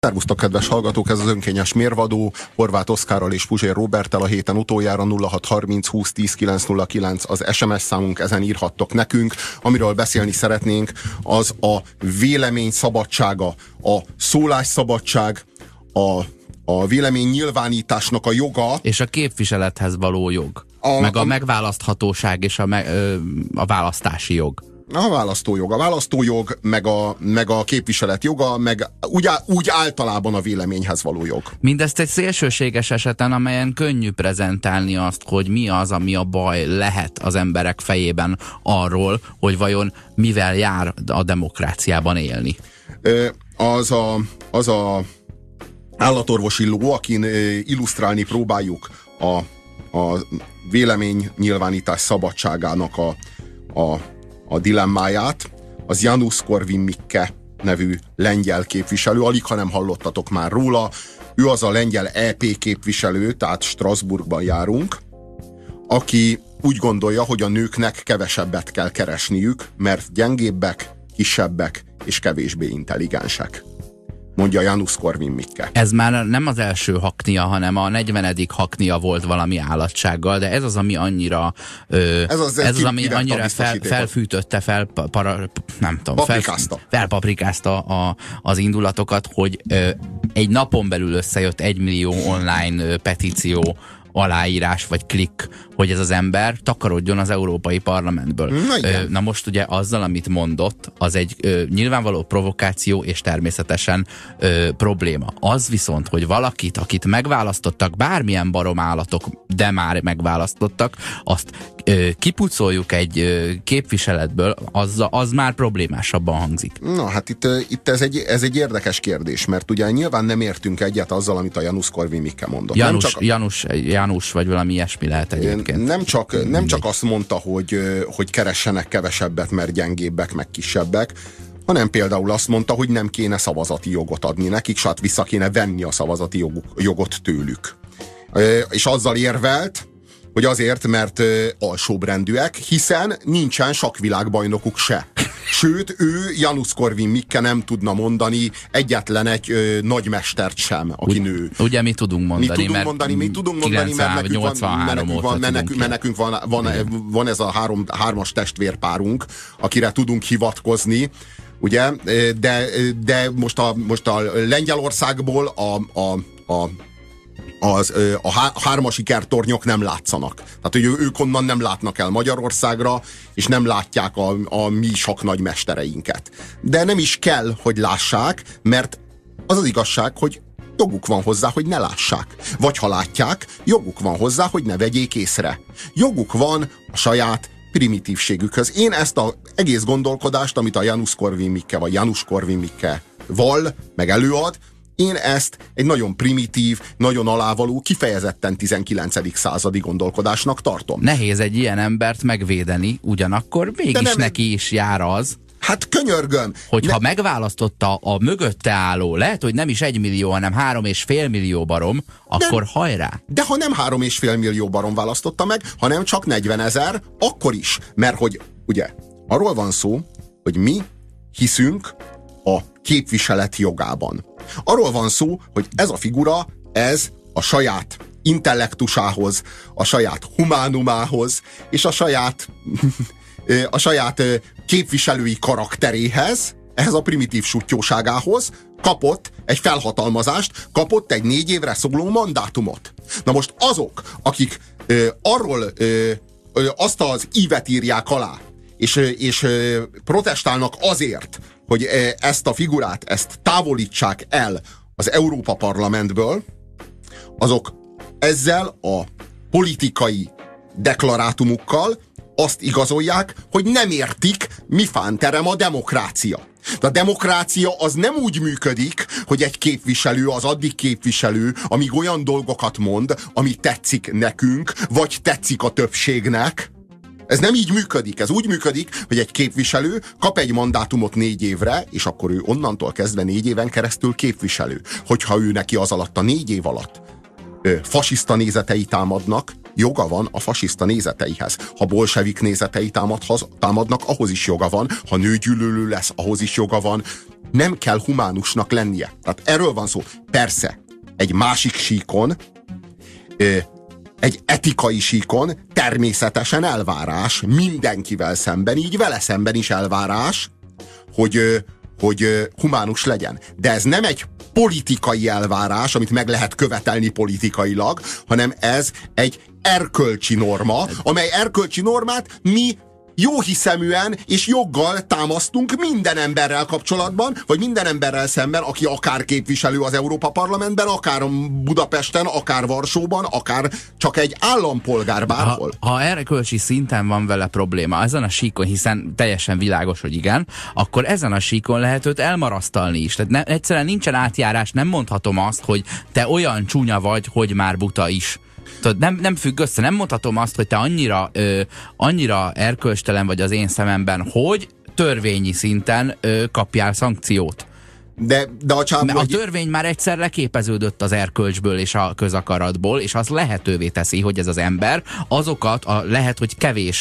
Szervusztok, kedves hallgatók, ez az önkényes mérvadó, Horváth Oszkárral és Puzsér Róberttel a héten utoljára. 0630 20 10 909 az SMS számunk, ezen írhattok nekünk. Amiről beszélni szeretnénk, az a vélemény szabadsága, a szólásszabadság, a vélemény nyilvánításnak a joga. És a képviselethez való jog. Meg a megválaszthatóság és a választási jog. A választójog, meg a képviselet joga, meg úgy általában a véleményhez való jog. Mindezt egy szélsőséges eseten, amelyen könnyű prezentálni azt, hogy mi az, ami a baj lehet az emberek fejében arról, hogy vajon mivel jár a demokráciában élni. Az a állatorvosi ló, akin illusztrálni próbáljuk a vélemény nyilvánítás szabadságának a dilemmáját, az Janusz Korwin-Mikke nevű lengyel képviselő, alig ha nem hallottatok már róla. Ő az a lengyel EP képviselő, tehát Strasbourgban járunk, aki úgy gondolja, hogy a nőknek kevesebbet kell keresniük, mert gyengébbek, kisebbek és kevésbé intelligensek. Mondja Janusz Korwin-Mikke. Ez már nem az első haknia, hanem a 40. haknia volt valami állatsággal, de ez az, ami annyira ami annyira felfűtötte, felpaprikázta az indulatokat, hogy egy napon belül összejött 1 millió online petíció, aláírás vagy klikk, hogy ez az ember takarodjon az Európai Parlamentből. Na most ugye azzal, amit mondott, az egy nyilvánvaló provokáció és természetesen probléma. Az viszont, hogy valakit, akit megválasztottak, bármilyen baromállatok, de már megválasztottak, azt kipucoljuk egy képviseletből, az már problémásabban hangzik. Na hát itt ez egy érdekes kérdés, mert ugye nyilván nem értünk egyet azzal, amit a Janusz Korwin-Mikke mondott. János vagy valami ilyesmi lehet egyébként. Nem csak azt mondta, hogy keressenek kevesebbet, mert gyengébbek, meg kisebbek, hanem például azt mondta, hogy nem kéne szavazati jogot adni nekik, sát vissza kéne venni a szavazati jogot tőlük. És azzal érvelt, hogy azért, mert alsóbrendűek, hiszen nincsen sakkvilágbajnokuk se. Sőt, Janusz Korwin-Mikke nem tudna mondani egyetlen egy nagymestert sem, aki nő. Ugye mi tudunk mondani, mi tudunk mondani, mert nekünk van ez a hármas testvérpárunk, akire tudunk hivatkozni, ugye? De most a Lengyelországból a hármas ikertornyok nem látszanak. Tehát, hogy ők onnan nem látnak el Magyarországra, és nem látják a mi sok nagy mestereinket. De nem is kell, hogy lássák, mert az az igazság, hogy joguk van hozzá, hogy ne lássák. Vagy ha látják, joguk van hozzá, hogy ne vegyék észre. Joguk van a saját primitívségükhöz. Én ezt az egész gondolkodást, amit a Janusz Korwin-Mikke vagy Janusz Korwin-Mikke vall, meg előad, én ezt egy nagyon primitív, nagyon alávaló, kifejezetten 19. századi gondolkodásnak tartom. Nehéz egy ilyen embert megvédeni, ugyanakkor mégis neki is jár az. Hát könyörgöm! Hogyha megválasztotta a mögötte álló, lehet, hogy nem is 1 millió, hanem 3,5 millió barom, akkor hajrá! De ha nem 3,5 millió barom választotta meg, hanem csak 40 000, akkor is. Mert hogy ugye arról van szó, hogy mi hiszünk a képviselet jogában. Arról van szó, hogy ez a figura, ez a saját intellektusához, a saját humánumához, és a saját képviselői karakteréhez, ehhez a primitív suttyóságához kapott egy felhatalmazást, kapott egy 4 évre szóló mandátumot. Na most azok, akik arról azt az ívet írják alá, és protestálnak azért, hogy ezt a figurát, ezt távolítsák el az Európa Parlamentből, azok ezzel a politikai deklarátumukkal azt igazolják, hogy nem értik, mi fánterem a demokrácia. De a demokrácia az nem úgy működik, hogy egy képviselő az addig képviselő, amíg olyan dolgokat mond, ami tetszik nekünk, vagy tetszik a többségnek. Ez nem így működik. Ez úgy működik, hogy egy képviselő kap egy mandátumot 4 évre, és akkor ő onnantól kezdve 4 éven keresztül képviselő. Hogyha ő neki az alatt a 4 év alatt fasiszta nézetei támadnak, joga van a fasiszta nézeteihez. Ha bolsevik nézetei támadnak, ahhoz is joga van. Ha nőgyűlölő lesz, ahhoz is joga van. nem kell humánusnak lennie. Tehát erről van szó. Persze, egy másik síkon, egy etikai síkon természetesen elvárás mindenkivel szemben, így vele szemben is elvárás, hogy humánus legyen. De ez nem egy politikai elvárás, amit meg lehet követelni politikailag, hanem ez egy erkölcsi norma, amely erkölcsi normát mi jóhiszeműen és joggal támasztunk minden emberrel kapcsolatban, vagy minden emberrel szemben, aki akár képviselő az Európa Parlamentben, akár Budapesten, akár Varsóban, akár csak egy állampolgár bárhol. Ha erkölcsi szinten van vele probléma, ezen a síkon, hiszen teljesen világos, hogy igen, akkor ezen a síkon lehet őt elmarasztalni is. Tehát egyszerűen nincsen átjárás, nem mondhatom azt, hogy te olyan csúnya vagy, hogy már buta is. Nem függ össze, nem mondhatom azt, hogy te annyira erkölcstelen vagy az én szememben, hogy törvényi szinten kapjál szankciót. De a törvény már egyszer leképeződött az erkölcsből és a közakaratból, és az lehetővé teszi, hogy ez az ember azokat, lehet, hogy kevés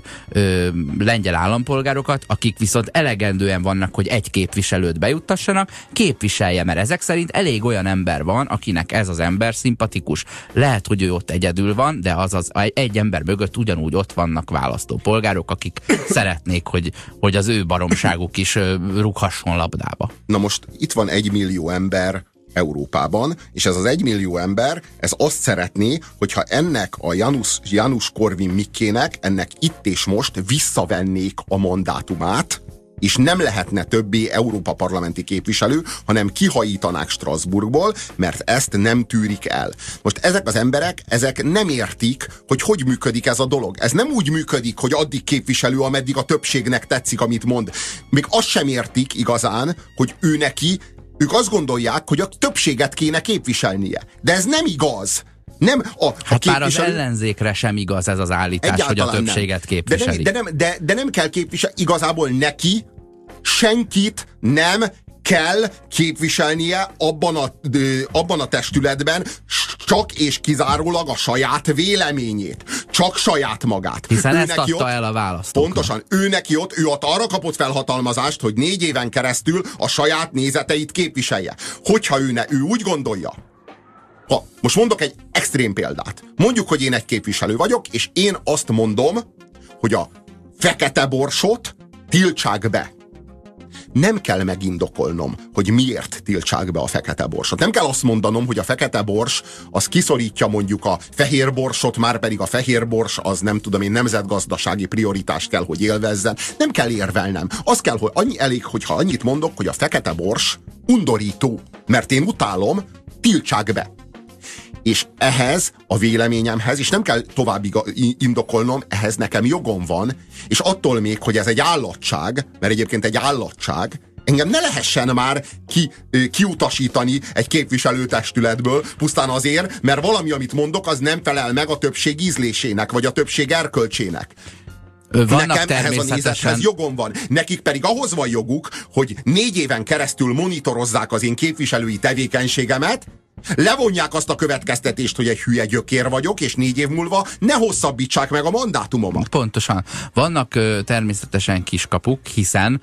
lengyel állampolgárokat, akik viszont elegendően vannak, hogy egy képviselőt bejuttassanak, képviselje, mert ezek szerint elég olyan ember van, akinek ez az ember szimpatikus. Lehet, hogy ő ott egyedül van, de egy ember mögött ugyanúgy ott vannak választópolgárok, akik szeretnék, hogy az ő baromságuk is rúghasson labdába. Na most itt van 1 millió ember Európában, és ez az 1 millió ember, ez azt szeretné, hogyha ennek a Janusz Korvin-Mikkének, ennek itt és most visszavennék a mandátumát, és nem lehetne többé Európa parlamenti képviselő, hanem kihajítanák Strasbourgból, mert ezt nem tűrik el. Most ezek az emberek, ezek nem értik, hogy működik ez a dolog. Ez nem úgy működik, hogy addig képviselő, ameddig a többségnek tetszik, amit mond. Még azt sem értik igazán, hogy ők azt gondolják, hogy a többséget kéne képviselnie. De ez nem igaz. Nem már az ellenzékre sem igaz ez az állítás, hogy a többséget képviseli. De nem kell képviselni. Igazából neki senkit nem kell képviselnie abban a testületben, csak és kizárólag a saját véleményét. Csak saját magát. Hiszen ezt adta el a választóknak. Pontosan. Ő arra kapott felhatalmazást, hogy 4 éven keresztül a saját nézeteit képviselje. Hogyha ő úgy gondolja, most mondok egy extrém példát. Mondjuk, hogy én egy képviselő vagyok, és én azt mondom, hogy a fekete borsot tiltsák be. Nem kell megindokolnom, hogy miért tiltsák be a fekete borsot. Nem kell azt mondanom, hogy a fekete bors az kiszorítja mondjuk a fehér borsot, már pedig a fehér bors az nem tudom én nemzetgazdasági prioritást kell, hogy élvezzen. Nem kell érvelnem. Az kell, hogy elég, hogyha annyit mondok, hogy a fekete bors undorító, mert én utálom, tiltsák be. És ehhez a véleményemhez, és nem kell tovább indokolnom, ehhez nekem jogom van, és attól még, hogy ez egy állatság, mert egyébként egy állatság, engem ne lehessen már kiutasítani egy képviselőtestületből, pusztán azért, mert valami, amit mondok, az nem felel meg a többség ízlésének, vagy a többség erkölcsének. Nekem ehhez a nézethez jogom van. Nekik pedig ahhoz van joguk, hogy 4 éven keresztül monitorozzák az én képviselői tevékenységemet, levonják azt a következtetést, hogy egy hülye gyökér vagyok, és 4 év múlva ne hosszabbítsák meg a mandátumomat. Pontosan. Vannak természetesen kiskapuk, hiszen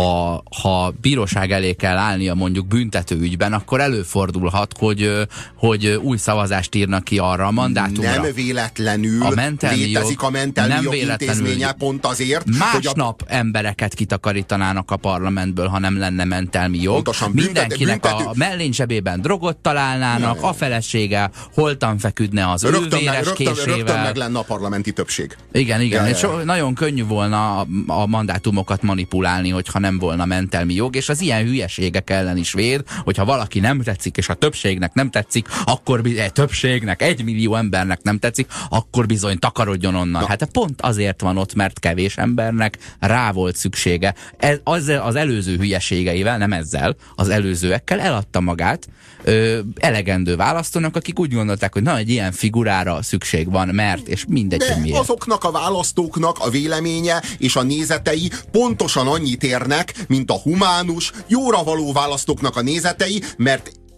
ha bíróság elé kell állnia mondjuk büntetőügyben, akkor előfordulhat, hogy új szavazást írnak ki arra a mandátumra. Nem véletlenül létezik a mentelmi jog intézménye pont azért, másnap embereket kitakarítanának a parlamentből, ha nem lenne mentelmi jog. Pontosan, mindenkinek a mellénzsebében drogot talál, a felesége holtan feküdne az ő véres késével. Rögtön meg lenne a parlamenti többség. Igen. És nagyon könnyű volna a mandátumokat manipulálni, hogyha nem volna mentelmi jog, és az ilyen hülyeségek ellen is véd, hogyha valaki nem tetszik, és a többségnek nem tetszik, akkor többségnek, 1 millió embernek nem tetszik, akkor bizony takarodjon onnan. Hát pont azért van ott, mert kevés embernek rá volt szüksége. Az előző hülyeségeivel, nem ezzel, az előzőekkel eladta magát elegendő választónak, akik úgy gondolták, hogy egy ilyen figurára szükség van, mert, és mindegy, hogy miért. Azoknak a választóknak a véleménye és a nézetei pontosan annyit érnek, mint a humánus, jóra való választóknak a nézetei, mert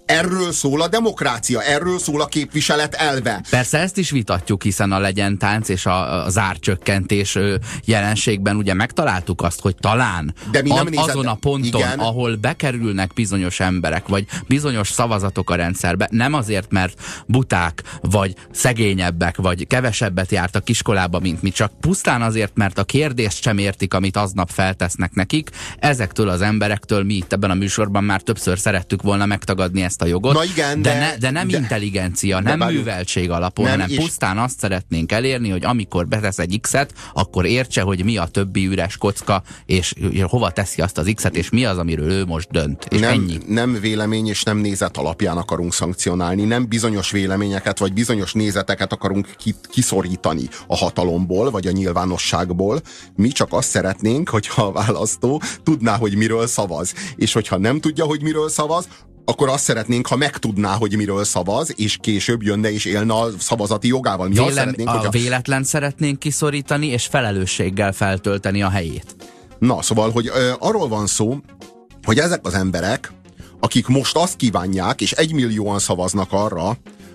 Erről szól a demokrácia, erről szól a képviselet elve. Persze ezt is vitatjuk, hiszen a legyentánc és az árcsökkentés jelenségben ugye megtaláltuk azt, hogy talán azon a ponton, igen, ahol bekerülnek bizonyos emberek, vagy bizonyos szavazatok a rendszerbe, nem azért, mert buták, vagy szegényebbek, vagy kevesebbet jártak iskolába, mint mi, csak pusztán azért, mert a kérdést sem értik, amit aznap feltesznek nekik. Ezektől az emberektől mi itt ebben a műsorban már többször szerettük volna megtagadni ezt a jogot. Na igen, de nem intelligencia, nem műveltség alapon, hanem pusztán azt szeretnénk elérni, hogy amikor betesz egy X-et, akkor értse, hogy mi a többi üres kocka, és hova teszi azt az X-et, és mi az, amiről ő most dönt. És ennyi. Nem vélemény és nem nézet alapján akarunk szankcionálni, nem bizonyos véleményeket vagy bizonyos nézeteket akarunk kiszorítani a hatalomból, vagy a nyilvánosságból. Mi csak azt szeretnénk, hogyha a választó tudná, hogy miről szavaz. És hogyha nem tudja, hogy miről szavaz, akkor azt szeretnénk, ha megtudná, hogy miről szavaz, és később jönne és élne a szavazati jogával. Mi azt szeretnénk, hogyha véletlen szeretnénk kiszorítani, és felelősséggel feltölteni a helyét. Na, szóval, hogy arról van szó, hogy ezek az emberek, akik most azt kívánják, és 1 millióan szavaznak arra,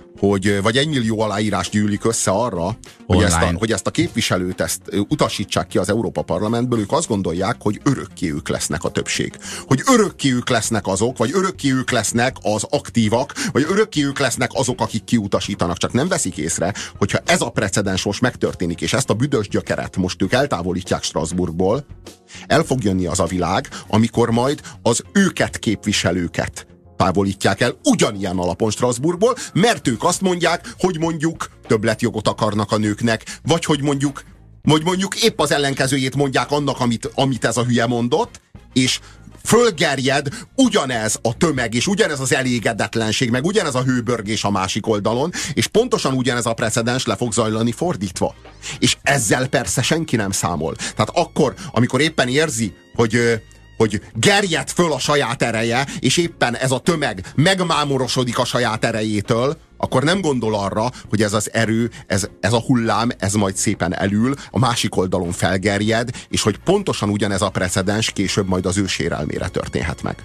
vagy 1 millió aláírás gyűlik össze arra, hogy ezt a képviselőt utasítsák ki az Európa Parlamentből, ők azt gondolják, hogy örökké ők lesznek a többség. Hogy örökké ők lesznek azok, vagy örökké ők lesznek az aktívak, vagy örökké ők lesznek azok, akik kiutasítanak. Csak nem veszik észre, hogyha ez a precedens most megtörténik, és ezt a büdös gyökeret most ők eltávolítják Strasbourgból, el fog jönni az a világ, amikor majd az őket képviselőket távolítják el ugyanilyen alapon Strasbourgból, mert ők azt mondják, hogy mondjuk többletjogot akarnak a nőknek, vagy hogy mondjuk épp az ellenkezőjét mondják annak, amit ez a hülye mondott, és fölgerjed ugyanez a tömeg, és ugyanez az elégedetlenség, meg ugyanez a hőbörgés a másik oldalon, és pontosan ugyanez a precedens le fog zajlani fordítva. És ezzel persze senki nem számol. Tehát akkor, amikor éppen érzi, hogy gerjed föl a saját ereje, és éppen ez a tömeg megmámorosodik a saját erejétől, akkor nem gondol arra, hogy ez az erő, ez a hullám, ez majd szépen elül, a másik oldalon felgerjed, és hogy pontosan ugyanez a precedens később majd az ő sérelmére történhet meg.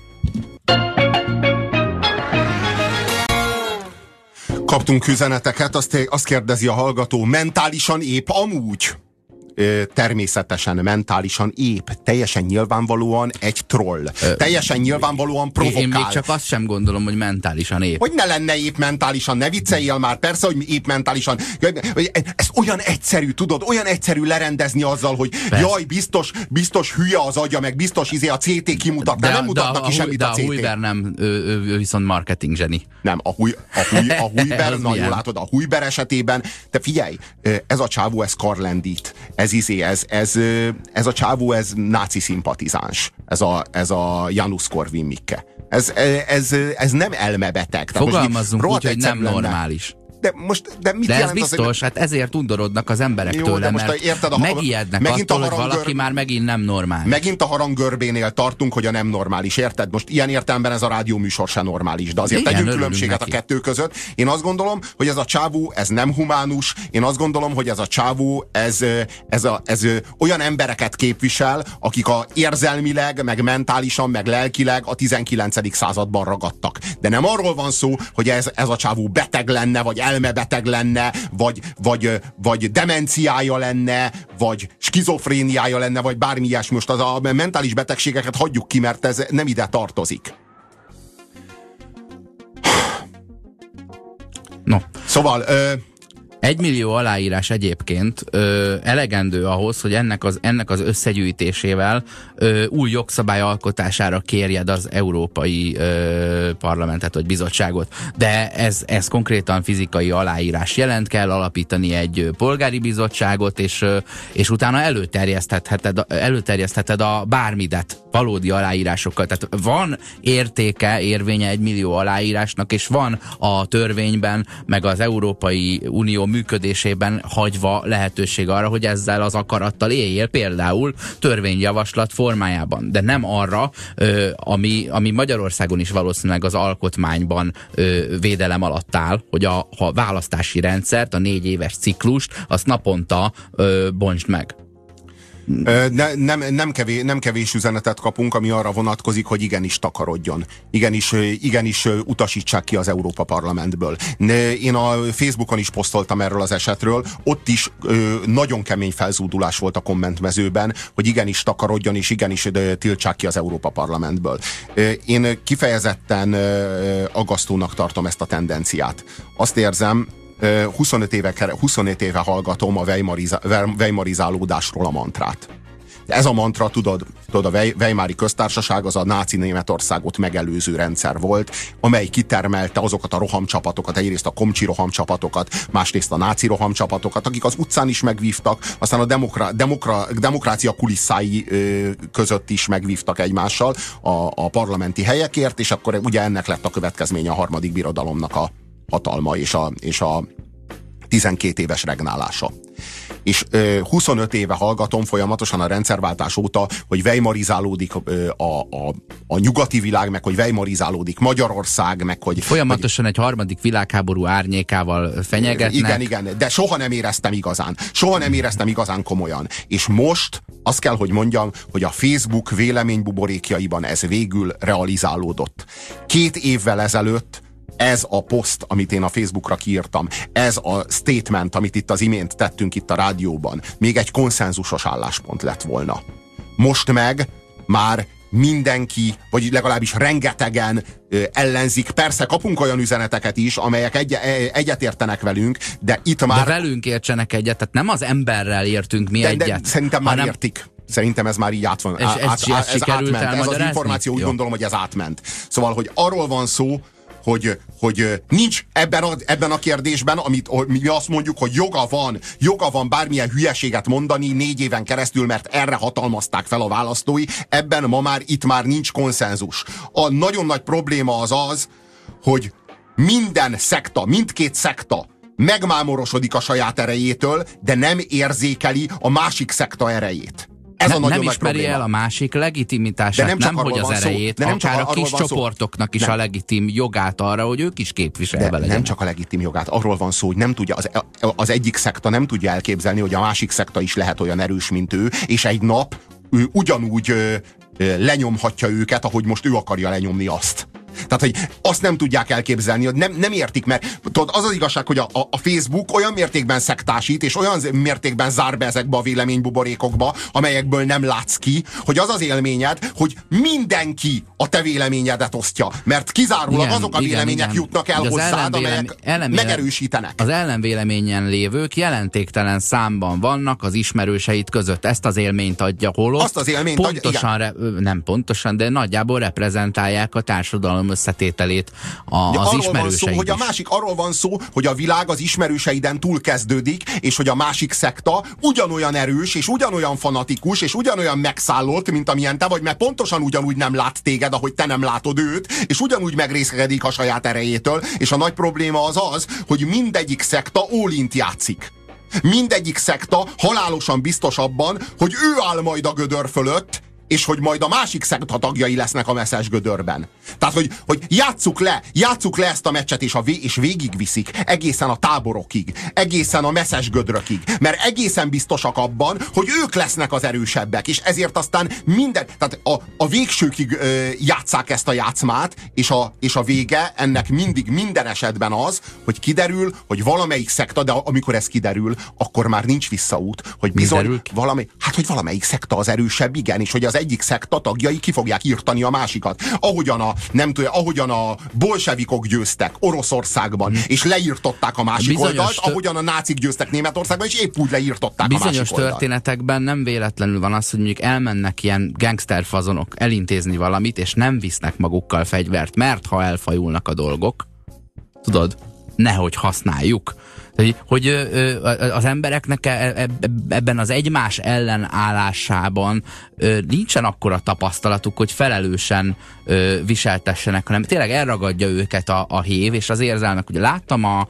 Kaptunk üzeneteket, azt kérdezi a hallgató, mentálisan épp amúgy? Természetesen mentálisan épp, teljesen nyilvánvalóan egy troll. Teljesen nyilvánvalóan provokál. Én még csak azt sem gondolom, hogy mentálisan épp. Hogy ne lenne épp mentálisan, ne vicceljél már, persze, hogy épp mentálisan. Ez olyan egyszerű, tudod, olyan egyszerű lerendezni azzal, hogy persze. Jaj, biztos hülye az agya, meg biztos a CT kimutatná, nem mutatnak ki semmit a CT. De a Hujber nem, ő viszont marketing zseni. Nem, a Hujber, na jól látod, a Hujber esetében, de figyelj, ez a csávó, ez karlendít. Ez a csávó, ez náci szimpatizáns. Ez a Janusz Korvin-Mikke. Ez nem elmebeteg. Fogalmazzunk úgy, hogy nem normális. De mit ez biztos, hát ezért undorodnak az emberek tőle, mert megijednek attól, hogy valaki már megint nem normális. Megint a haranggörbénél tartunk, hogy a nem normális, érted? Most ilyen értelemben ez a rádióműsor se normális, de azért tegyünk különbséget neki a kettő között. Én azt gondolom, hogy ez a csávó, ez nem humánus, én azt gondolom, hogy ez a csávó, ez olyan embereket képvisel, akik érzelmileg, meg mentálisan, meg lelkileg a 19. században ragadtak. De nem arról van szó, hogy ez a csávó beteg lenne, vagy elmebeteg lenne, vagy demenciája lenne, vagy skizofréniája lenne, vagy bármi ilyesmi. Most a mentális betegségeket hagyjuk ki, mert ez nem ide tartozik. No. Szóval... 1 millió aláírás egyébként elegendő ahhoz, hogy ennek az összegyűjtésével új jogszabály alkotására kérjed az Európai Parlamentet vagy bizottságot. De ez konkrétan fizikai aláírás jelent, kell alapítani egy polgári bizottságot, és utána előterjesztheted a bármidet valódi aláírásokkal. Tehát van érvénye 1 millió aláírásnak, és van a törvényben, meg az Európai Unió működésében hagyva lehetőség arra, hogy ezzel az akarattal éljél, például törvényjavaslat formájában. De nem arra, ami Magyarországon is valószínűleg az alkotmányban védelem alatt áll, hogy a választási rendszert, a 4 éves ciklust, azt naponta bontsd meg. Nem kevés üzenetet kapunk, ami arra vonatkozik, hogy igenis takarodjon. Igenis utasítsák ki az Európa Parlamentből. Én a Facebookon is posztoltam erről az esetről, ott is nagyon kemény felzúdulás volt a kommentmezőben, hogy igenis takarodjon, és igenis tiltsák ki az Európa Parlamentből. Én kifejezetten aggasztónak tartom ezt a tendenciát. Azt érzem, 25 éve hallgatom a weimarizálódásról a mantrát. Ez a mantra, tudod, a Weimári köztársaság az a náci Németországot megelőző rendszer volt, amely kitermelte azokat a rohamcsapatokat, egyrészt a komcsi rohamcsapatokat, másrészt a náci rohamcsapatokat, akik az utcán is megvívtak, aztán a demokrácia kulisszái között is megvívtak egymással a parlamenti helyekért, és akkor ugye ennek lett a következménye a harmadik birodalomnak a hatalma és a 12 éves regnálása. És 25 éve hallgatom folyamatosan a rendszerváltás óta, hogy weimarizálódik a nyugati világ, meg hogy weimarizálódik Magyarország, meg hogy... Folyamatosan egy harmadik világháború árnyékával fenyegetnek. Igen, de soha nem éreztem igazán komolyan. És most azt kell, hogy mondjam, hogy a Facebook véleménybuborékjaiban ez végül realizálódott. 2 évvel ezelőtt ez a poszt, amit én a Facebookra kiírtam, ez a statement, amit itt az imént tettünk itt a rádióban, még egy konszenzusos álláspont lett volna. Most meg már mindenki, vagy legalábbis rengetegen ellenzik. Persze kapunk olyan üzeneteket is, amelyek egyetértenek velünk, de itt már... De velünk értsenek egyet, tehát nem az emberrel értünk mi egyet. De szerintem már értik. Szerintem ez már így ez átment. Ez az információ, úgy gondolom, hogy ez átment. Szóval, hogy arról van szó, hogy nincs ebben a kérdésben, amit mi azt mondjuk, hogy joga van bármilyen hülyeséget mondani 4 éven keresztül, mert erre hatalmazták fel a választói, ebben itt már nincs konszenzus. A nagyon nagy probléma az, hogy mindkét szekta megmámorosodik a saját erejétől, de nem érzékeli a másik szekta erejét. Nem ismeri el a másik legitimitását, nem hogy az erejét, de nem akár a kis csoportoknak is a legitim jogát arra, hogy ők is képviselve legyenek. Nem csak a legitim jogát, arról van szó, hogy nem tudja, az egyik szekta nem tudja elképzelni, hogy a másik szekta is lehet olyan erős, mint ő, és egy nap ő ugyanúgy lenyomhatja őket, ahogy most ő akarja lenyomni azt. Tehát, hogy azt nem tudják elképzelni, hogy nem értik, mert tudod, az az igazság, hogy a Facebook olyan mértékben szektásít, és olyan mértékben zár be ezekbe a véleménybuborékokba, amelyekből nem látsz ki, hogy az az élményed, hogy mindenki a te véleményedet osztja, mert kizárólag azok a vélemények jutnak el hozzád, amelyek megerősítenek. Az ellenvéleményen lévők jelentéktelen számban vannak az ismerőseid között. Ezt az élményt adja holott. Azt az élményt nem pontosan, de nagyjából reprezentálják a társadalom összetételét az ismerőseid is. Arról van szó, hogy a világ az ismerőseiden túl kezdődik, és hogy a másik szekta ugyanolyan erős, és ugyanolyan fanatikus, és ugyanolyan megszállott, mint amilyen te vagy, mert pontosan ugyanúgy nem lát téged, ahogy te nem látod őt, és ugyanúgy megrészkedik a saját erejétől, és a nagy probléma az, hogy mindegyik szekta all-int játszik. Mindegyik szekta halálosan biztos abban, hogy ő áll majd a gödör fölött, és hogy majd a másik szekta tagjai lesznek a messzes gödörben. Tehát, hogy játsszuk le ezt a meccset, és végigviszik egészen a táborokig, egészen a messzes gödrökig, mert egészen biztosak abban, hogy ők lesznek az erősebbek, és ezért aztán tehát a végsőkig játsszák ezt a játszmát, és a vége ennek mindig minden esetben az, hogy kiderül, hogy valamelyik szekta, de amikor ez kiderül, akkor már nincs visszaút, hogy bizony hogy valamelyik szekta az erősebb, igen, és hogy az egyik szekta tagjai ki fogják írtani a másikat. Ahogyan a bolsevikok győztek Oroszországban, és leírtották a másik oldalt, ahogyan a nácik győztek Németországban, és épp úgy leírtották a másik oldalt. Bizonyos történetekben nem véletlenül van az, hogy mondjuk elmennek ilyen gangsterfazonok elintézni valamit, és nem visznek magukkal fegyvert, mert ha elfajulnak a dolgok, tudod, nehogy használjuk. Hogy az embereknek ebben az egymás ellenállásában nincsen akkora tapasztalatuk, hogy felelősen viseltessenek, hanem tényleg elragadja őket a hév, és az érzelmek. Ugye láttam a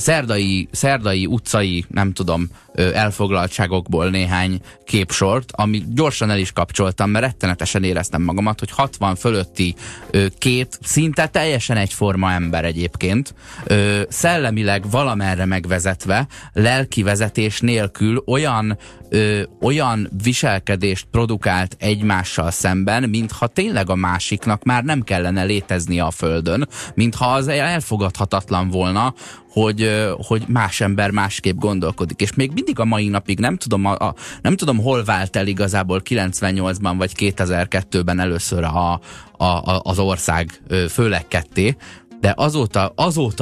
szerdai utcai, nem tudom, elfoglaltságokból néhány képsort, amit gyorsan el is kapcsoltam, mert rettenetesen éreztem magamat, hogy 60 fölötti két szinte teljesen egyforma ember egyébként szellemileg valamerre megvezetve, lelki vezetés nélkül olyan viselkedést produkált egymással szemben, mintha tényleg a másiknak már nem kellene léteznie a Földön, mintha az elfogadhatatlan volna, hogy más ember másképp gondolkodik. És még mindig a mai napig nem tudom hol vált el igazából 98-ban vagy 2002-ben először az ország főleg ketté, de azóta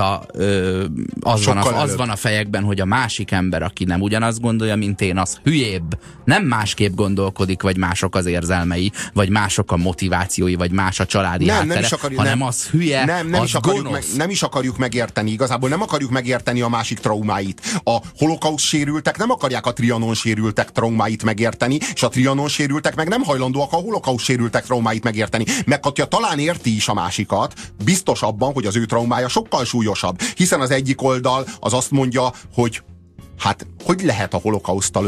az van a fejekben, hogy a másik ember, aki nem ugyanazt gondolja, mint én, az hülyébb. Nem másképp gondolkodik, vagy mások az érzelmei, vagy mások a motivációi, vagy más a családi háttere, hanem az hülye, az gonosz. Nem is akarjuk megérteni, igazából nem akarjuk megérteni a másik traumáit. A holokauszt sérültek nem akarják a Trianon sérültek traumáit megérteni, és a Trianon sérültek meg nem hajlandóak a holokauszt sérültek traumáit megérteni. Meg Katya talán érti is a másikat, biztos abban, hogy az ő traumája sokkal súlyosabb, hiszen az egyik oldal az azt mondja, hogy hát, hogy lehet a holokauszttal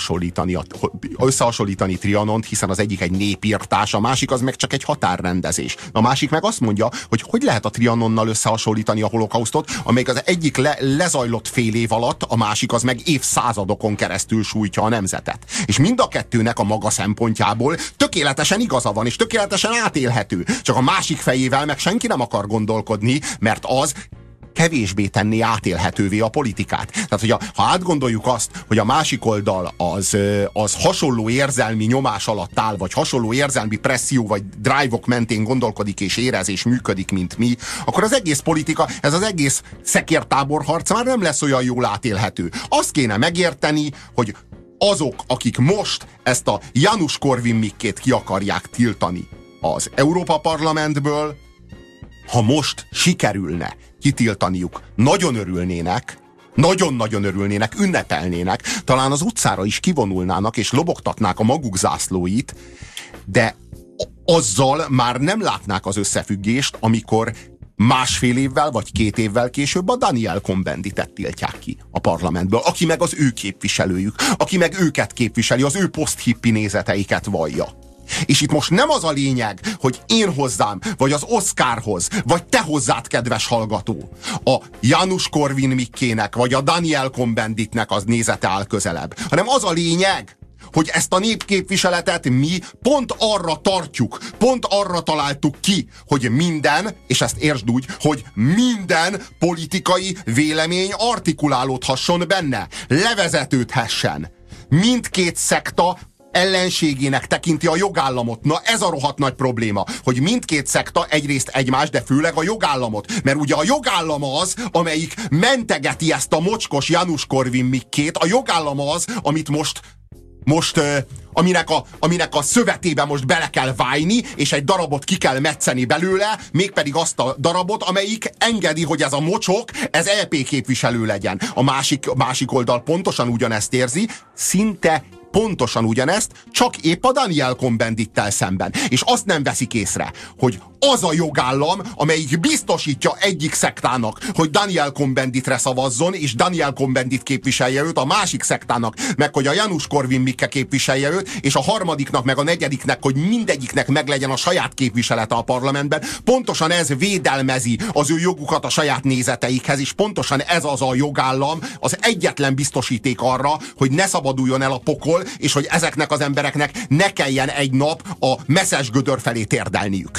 összehasonlítani Trianont, hiszen az egyik egy népírtás, a másik az meg csak egy határrendezés. A másik meg azt mondja, hogy lehet a Trianonnal összehasonlítani a holokausztot, amelyik az egyik lezajlott fél év alatt, a másik az meg évszázadokon keresztül sújtja a nemzetet. És mind a kettőnek a maga szempontjából tökéletesen igaza van, és tökéletesen átélhető. Csak a másik fejével meg senki nem akar gondolkodni, mert az kevésbé tenné átélhetővé a politikát. Tehát, ha átgondoljuk azt, hogy a másik oldal az hasonló érzelmi nyomás alatt áll, vagy hasonló érzelmi presszió, vagy drive-ok mentén gondolkodik és érez és működik, mint mi, akkor az egész politika, ez az egész szekértáborharc már nem lesz olyan jól átélhető. Azt kéne megérteni, hogy azok, akik most ezt a Janusz Korvin-Mikkét ki akarják tiltani az Európa Parlamentből, ha most sikerülne kitiltaniuk, nagyon örülnének, nagyon-nagyon örülnének, ünnepelnének, talán az utcára is kivonulnának és lobogtatnák a maguk zászlóit, de azzal már nem látnák az összefüggést, amikor másfél évvel vagy 2 évvel később a Daniel Cohn-Benditet tiltják ki a parlamentből, aki meg az ő képviselőjük, aki meg őket képviseli, az ő poszthippi nézeteiket vallja. És itt most nem az a lényeg, hogy én hozzám, vagy az Oscarhoz, vagy te hozzád, kedves hallgató, a Janusz Korvin-Mikkének, vagy a Daniel Cohn-Benditnek az nézete áll közelebb, hanem az a lényeg, hogy ezt a népképviseletet mi pont arra tartjuk, pont arra találtuk ki, hogy minden, és ezt értsd úgy, hogy minden politikai vélemény artikulálódhasson benne, levezetődhessen. Mindkét szekta ellenségének tekinti a jogállamot. Na ez a rohadt nagy probléma, hogy mindkét szekta egyrészt egymást, de főleg a jogállamot. Mert ugye a jogállam az, amelyik mentegeti ezt a mocskos Janusz Korvin-Mikkét, a jogállam az, amit aminek a szövetébe most bele kell vájni, és egy darabot ki kell metszeni belőle, mégpedig azt a darabot, amelyik engedi, hogy ez a mocsok, ez EP képviselő legyen. A másik oldal pontosan ugyanezt érzi, szinte pontosan ugyanezt, csak épp a Daniel Cohn-Bendittel szemben. És azt nem veszik észre, hogy az a jogállam, amelyik biztosítja egyik szektának, hogy Daniel Cohn-Benditre szavazzon, és Daniel Cohn-Bendit képviselje őt, a másik szektának, meg hogy a Janusz Korvin-Mikke képviselje őt, és a harmadiknak, meg a negyediknek, hogy mindegyiknek meglegyen a saját képviselete a parlamentben. Pontosan ez védelmezi az ő jogukat a saját nézeteikhez, és pontosan ez az a jogállam, az egyetlen biztosíték arra, hogy ne szabaduljon el a pokol, és hogy ezeknek az embereknek ne kelljen egy nap a messzes gödör felé térdelniük.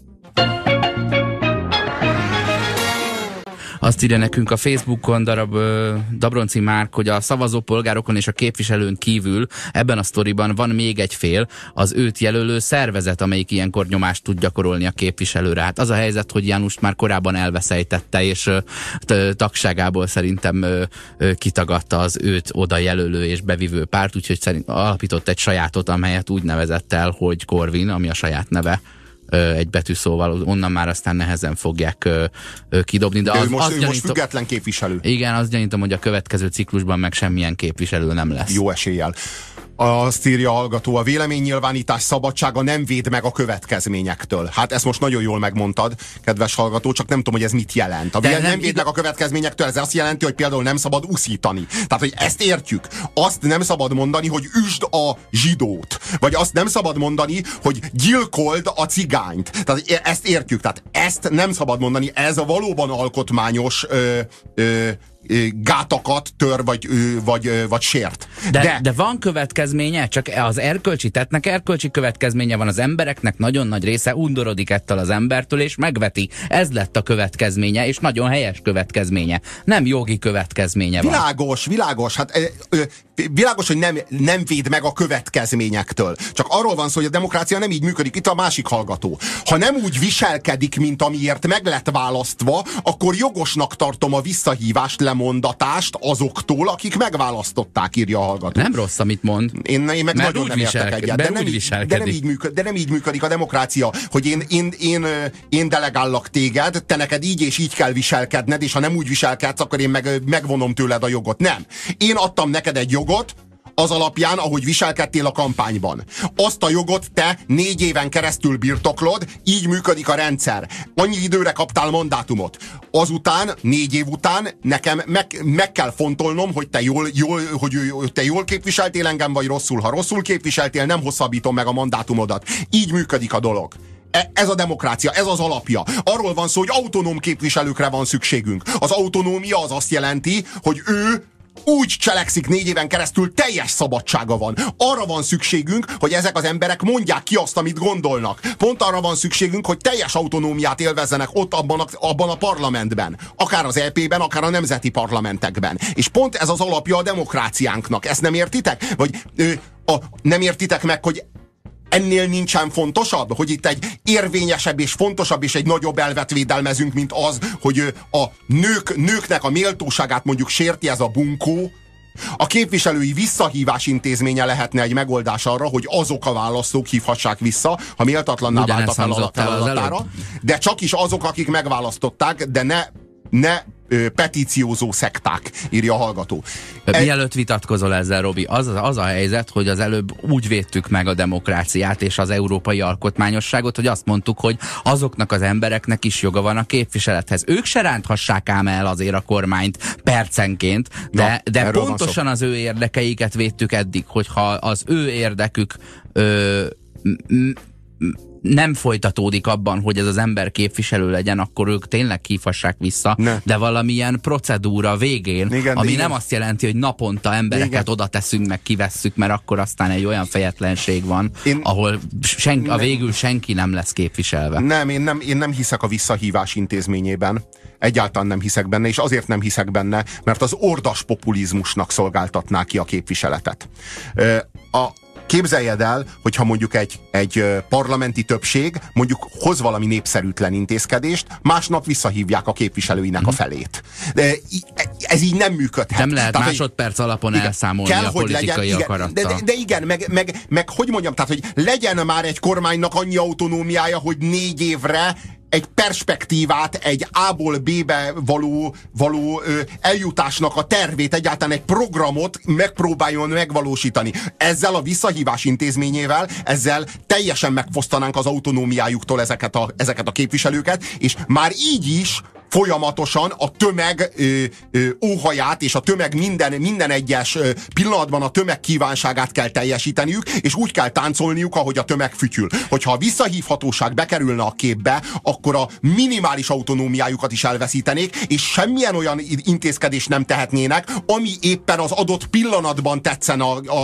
Azt írja nekünk a Facebookon Dabronci Márk, hogy a szavazópolgárokon és a képviselőn kívül ebben a sztoriban van még egy fél, az őt jelölő szervezet, amelyik ilyenkor nyomást tud gyakorolni a képviselőre. Hát az a helyzet, hogy Janust már korábban elveszejtette, és tagságából szerintem kitagadta az őt oda jelölő és bevivő párt, úgyhogy alapított egy sajátot, amelyet úgy nevezett el, hogy Korvin, ami a saját neve, egy betűszóval, onnan már aztán nehezen fogják kidobni. De ő most független képviselő. Igen, azt gyanítom, hogy a következő ciklusban meg semmilyen képviselő nem lesz. Jó eséllyel. Azt írja a hallgató, a véleménynyilvánítás szabadsága nem véd meg a következményektől. Hát ezt most nagyon jól megmondtad, kedves hallgató, csak nem tudom, hogy ez mit jelent. Nem véd meg a következményektől, ez azt jelenti, hogy például nem szabad uszítani. Tehát, hogy ezt értjük. Azt nem szabad mondani, hogy üsd a zsidót. Vagy azt nem szabad mondani, hogy gyilkold a cigányt. Tehát ezt értjük. Tehát ezt nem szabad mondani. Ez a valóban alkotmányos gátakat tör, vagy sért. De van következménye, csak az erkölcsi tettnek erkölcsi következménye van, az embereknek nagyon nagy része undorodik ettől az embertől, és megveti. Ez lett a következménye, és nagyon helyes következménye. Nem jogi következménye van. Világos. Hát világos, hogy nem véd meg a következményektől. Csak arról van szó, hogy a demokrácia nem így működik. Itt a másik hallgató. Ha nem úgy viselkedik, mint amiért meg lett választva, akkor jogosnak tartom a visszahívást, lemondatást azoktól, akik megválasztották, írja a hallgató. Nem rossz, amit mond. Én meg nagyon nem értek egyet. De nem így működik a demokrácia, hogy én delegállak téged, te neked így és így kell viselkedned, és ha nem úgy viselkedsz, akkor én megvonom tőled a jogot. Nem. Én adtam neked egy jogot, az alapján, ahogy viselkedtél a kampányban. Azt a jogot te 4 éven keresztül birtoklod, így működik a rendszer. Annyi időre kaptál mandátumot. Azután, 4 év után nekem meg kell fontolnom, hogy te jól képviseltél engem, vagy rosszul. Ha rosszul képviseltél, nem hosszabbítom meg a mandátumodat. Így működik a dolog. Ez a demokrácia, ez az alapja. Arról van szó, hogy autonóm képviselőkre van szükségünk. Az autonómia az azt jelenti, hogy ő úgy cselekszik 4 éven keresztül, teljes szabadsága van. Arra van szükségünk, hogy ezek az emberek mondják ki azt, amit gondolnak. Pont arra van szükségünk, hogy teljes autonómiát élvezzenek ott abban a parlamentben. Akár az EP-ben, akár a nemzeti parlamentekben. És pont ez az alapja a demokráciánknak. Ezt nem értitek? Vagy nem értitek meg, hogy ennél nincsen fontosabb, hogy itt egy érvényesebb és fontosabb és egy nagyobb elvet védelmezünk, mint az, hogy a nőknek a méltóságát mondjuk sérti ez a bunkó. A képviselői visszahívás intézménye lehetne egy megoldás arra, hogy azok a választók hívhassák vissza, ha méltatlanná vált a feladatára, de csak is azok, akik megválasztották, de ne petíciózó szekták, írja a hallgató. Mielőtt vitatkozol ezzel, Robi, az a helyzet, hogy az előbb úgy védtük meg a demokráciát és az európai alkotmányosságot, hogy azt mondtuk, hogy azoknak az embereknek is joga van a képviselethez. Ők se ránthassák ám el azért a kormányt percenként, de pontosan az ő érdekeiket védtük eddig, hogyha az ő érdekük nem folytatódik abban, hogy ez az ember képviselő legyen, akkor ők tényleg hívhassák vissza, de valamilyen procedúra végén, ami nem azt jelenti, hogy naponta embereket oda teszünk, meg kivesszük, mert akkor aztán egy olyan fejetlenség van, ahol végül senki nem lesz képviselve. Én nem hiszek a visszahívás intézményében. Egyáltalán nem hiszek benne, és azért nem hiszek benne, mert az ordas populizmusnak szolgáltatná ki a képviseletet. Képzeljed el, hogyha mondjuk egy parlamenti többség mondjuk hoz valami népszerűtlen intézkedést, másnap visszahívják a képviselőinek a felét. De ez így nem működhet. Nem lehet másodperc alapon elszámolni a politikai akarattal. De igen, meg hogy mondjam, tehát hogy legyen már egy kormánynak annyi autonómiája, hogy 4 évre egy perspektívát, egy A-ból B-be való eljutásnak a tervét, egyáltalán egy programot megpróbáljon megvalósítani. Ezzel a visszahívás intézményével, ezzel teljesen megfosztanánk az autonómiájuktól ezeket a képviselőket, és már így is folyamatosan a tömeg óhaját és a tömeg minden egyes pillanatban a tömeg kívánságát kell teljesíteniük, és úgy kell táncolniuk, ahogy a tömeg fütyül. Hogyha a visszahívhatóság bekerülne a képbe, akkor a minimális autonómiájukat is elveszítenék, és semmilyen olyan intézkedést nem tehetnének, ami éppen az adott pillanatban tetszen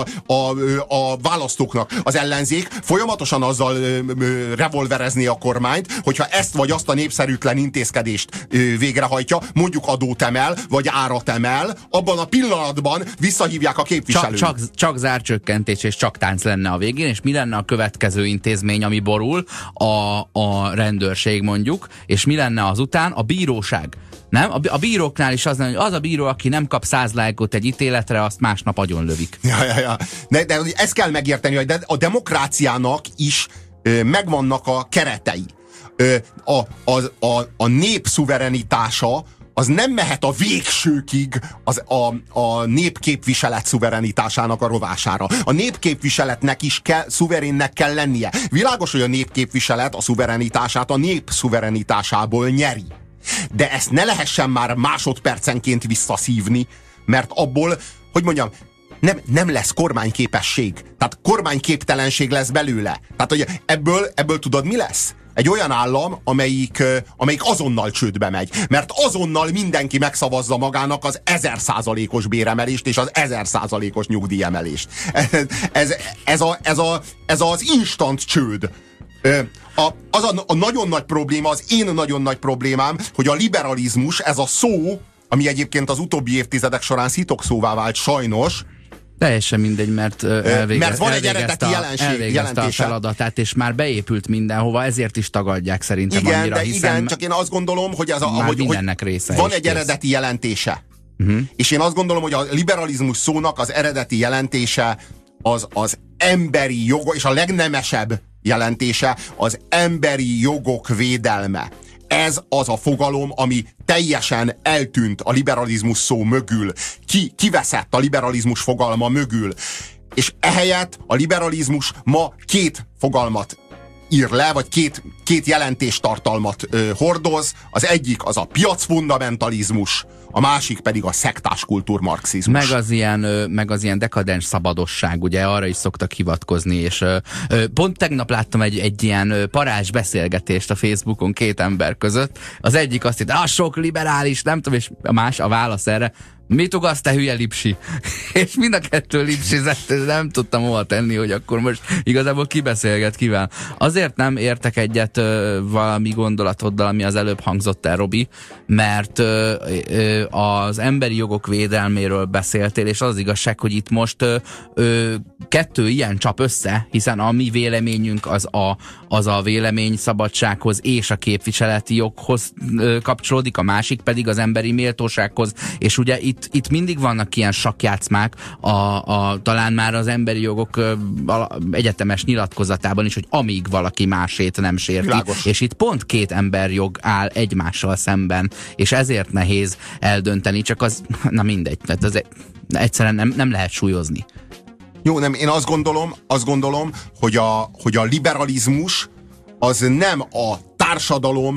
a választóknak. Az ellenzék folyamatosan azzal revolverezné a kormányt, hogyha ezt vagy azt a népszerűtlen intézkedést végrehajtja, mondjuk adót emel, vagy árat emel, abban a pillanatban visszahívják a képviselőt. Csak zárcsökkentés és csak tánc lenne a végén, és mi lenne a következő intézmény, ami borul? A rendőrség mondjuk, és mi lenne azután? A bíróság. Nem? A bíróknál is az lenne, hogy az a bíró, aki nem kap 100 lájkot egy ítéletre, azt másnap agyonlövik. Ja. De ezt kell megérteni, hogy a demokráciának is megvannak a keretei. A nép szuverenitása az nem mehet a végsőkig a népképviselet szuverenitásának a rovására. A népképviseletnek is szuverénnek kell lennie. Világos, hogy a népképviselet a szuverenitását a nép szuverenitásából nyeri. De ezt ne lehessen már másodpercenként visszaszívni, mert abból, hogy mondjam, nem lesz kormányképesség. Tehát kormányképtelenség lesz belőle. Tehát, hogy ebből tudod, mi lesz? Egy olyan állam, amelyik azonnal csődbe megy. Mert azonnal mindenki megszavazza magának az 1000%-os béremelést és az 1000%-os nyugdíjemelést. Ez az instant csőd. A nagyon nagy probléma, az én nagyon nagy problémám, hogy a liberalizmus, ez a szó, ami egyébként az utóbbi évtizedek során szitokszóvá vált sajnos, teljesen mindegy, mert van egy eredeti elvégezte a feladatát, és már beépült mindenhova, ezért is tagadják szerintem annyira, hiszen igen, csak én azt gondolom, hogy mindennek része van egy eredeti jelentése. És én azt gondolom, hogy a liberalizmus szónak az eredeti jelentése az emberi jogok, és a legnemesebb jelentése az emberi jogok védelme. Ez az a fogalom, ami teljesen eltűnt a liberalizmus szó mögül. Kiveszett a liberalizmus fogalma mögül. És ehelyett a liberalizmus ma két fogalmat ír le, vagy két jelentéstartalmat hordoz. Az egyik az a piacfundamentalizmus, a másik pedig a szektás kultúrmarxizmus. Meg az ilyen dekadens szabadosság, ugye arra is szoktak hivatkozni, és pont tegnap láttam egy ilyen parázs beszélgetést a Facebookon két ember között. Az egyik azt hitt, sok liberális, nem tudom, és a válasz erre, mit ugasz, te hülye lipsi? És mind a kettő lipsizett, nem tudtam hova tenni, hogy akkor most igazából kibeszélget kivel. Azért nem értek egyet valami gondolatoddal, ami az előbb hangzott el, Robi, mert az emberi jogok védelméről beszéltél, és az igazság, hogy itt most kettő ilyen csap össze, hiszen a mi véleményünk az a véleményszabadsághoz és a képviseleti joghoz kapcsolódik, a másik pedig az emberi méltósághoz, és ugye itt mindig vannak ilyen sakkjátszmák, talán már az emberi jogok egyetemes nyilatkozatában is, hogy amíg valaki másét nem sérti. Világos. És itt pont két emberjog áll egymással szemben, és ezért nehéz eldönteni, csak az, na mindegy, tehát az egyszerűen nem lehet súlyozni. Jó, nem, én azt gondolom, hogy a liberalizmus az nem a társadalom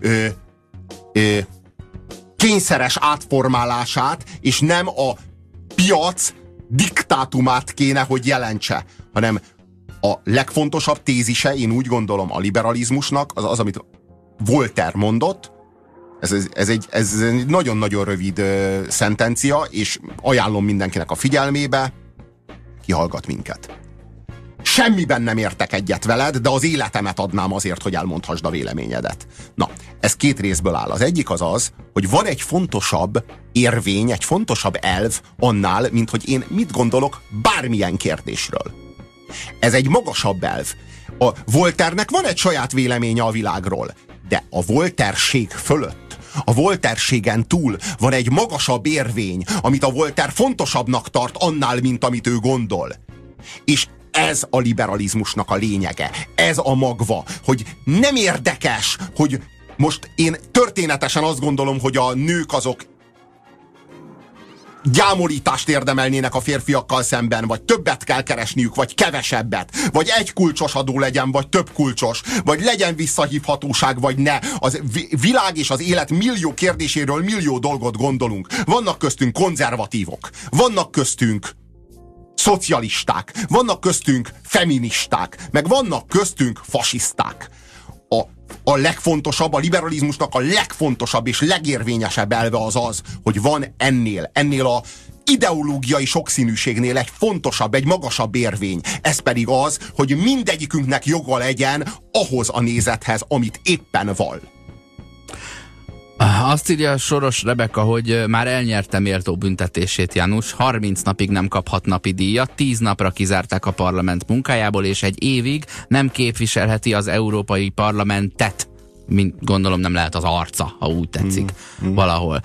kényszeres átformálását, és nem a piac diktátumát kéne, hogy jelentse, hanem a legfontosabb tézise, én úgy gondolom, a liberalizmusnak az, amit Voltaire mondott. Ez egy nagyon-nagyon rövid szentencia, és ajánlom mindenkinek a figyelmébe, kihallgat minket. Semmiben nem értek egyet veled, de az életemet adnám azért, hogy elmondhassd a véleményedet. Na, ez két részből áll. Az egyik az, hogy van egy fontosabb érvény, egy fontosabb elv annál, mint hogy én mit gondolok bármilyen kérdésről. Ez egy magasabb elv. A Voltaire-nek van egy saját véleménye a világról, de a Voltaire-ség fölött, a Voltaire-ségen túl van egy magasabb érvény, amit a Voltaire fontosabbnak tart annál, mint amit ő gondol. És ez a liberalizmusnak a lényege. Ez a magva, hogy nem érdekes, hogy most én történetesen azt gondolom, hogy a nők azok gyámolítást érdemelnének a férfiakkal szemben, vagy többet kell keresniük, vagy kevesebbet, vagy egy kulcsos adó legyen, vagy több kulcsos, vagy legyen visszahívhatóság, vagy ne. Az világ és az élet millió kérdéséről millió dolgot gondolunk. Vannak köztünk konzervatívok, vannak köztünk szocialisták, vannak köztünk feministák, meg vannak köztünk fasiszták. A legfontosabb, a liberalizmusnak a legfontosabb és legérvényesebb elve az, hogy van ennél a ideológiai sokszínűségnél egy fontosabb, egy magasabb érvény. Ez pedig az, hogy mindegyikünknek joga legyen ahhoz a nézethez, amit éppen vall. Azt írja Soros Rebeka, hogy már elnyerte méltó büntetését János, 30 napig nem kaphat napi díjat, 10 napra kizárták a parlament munkájából, és egy évig nem képviselheti az Európai Parlamentet. gondolom nem lehet az arca, ha úgy tetszik valahol.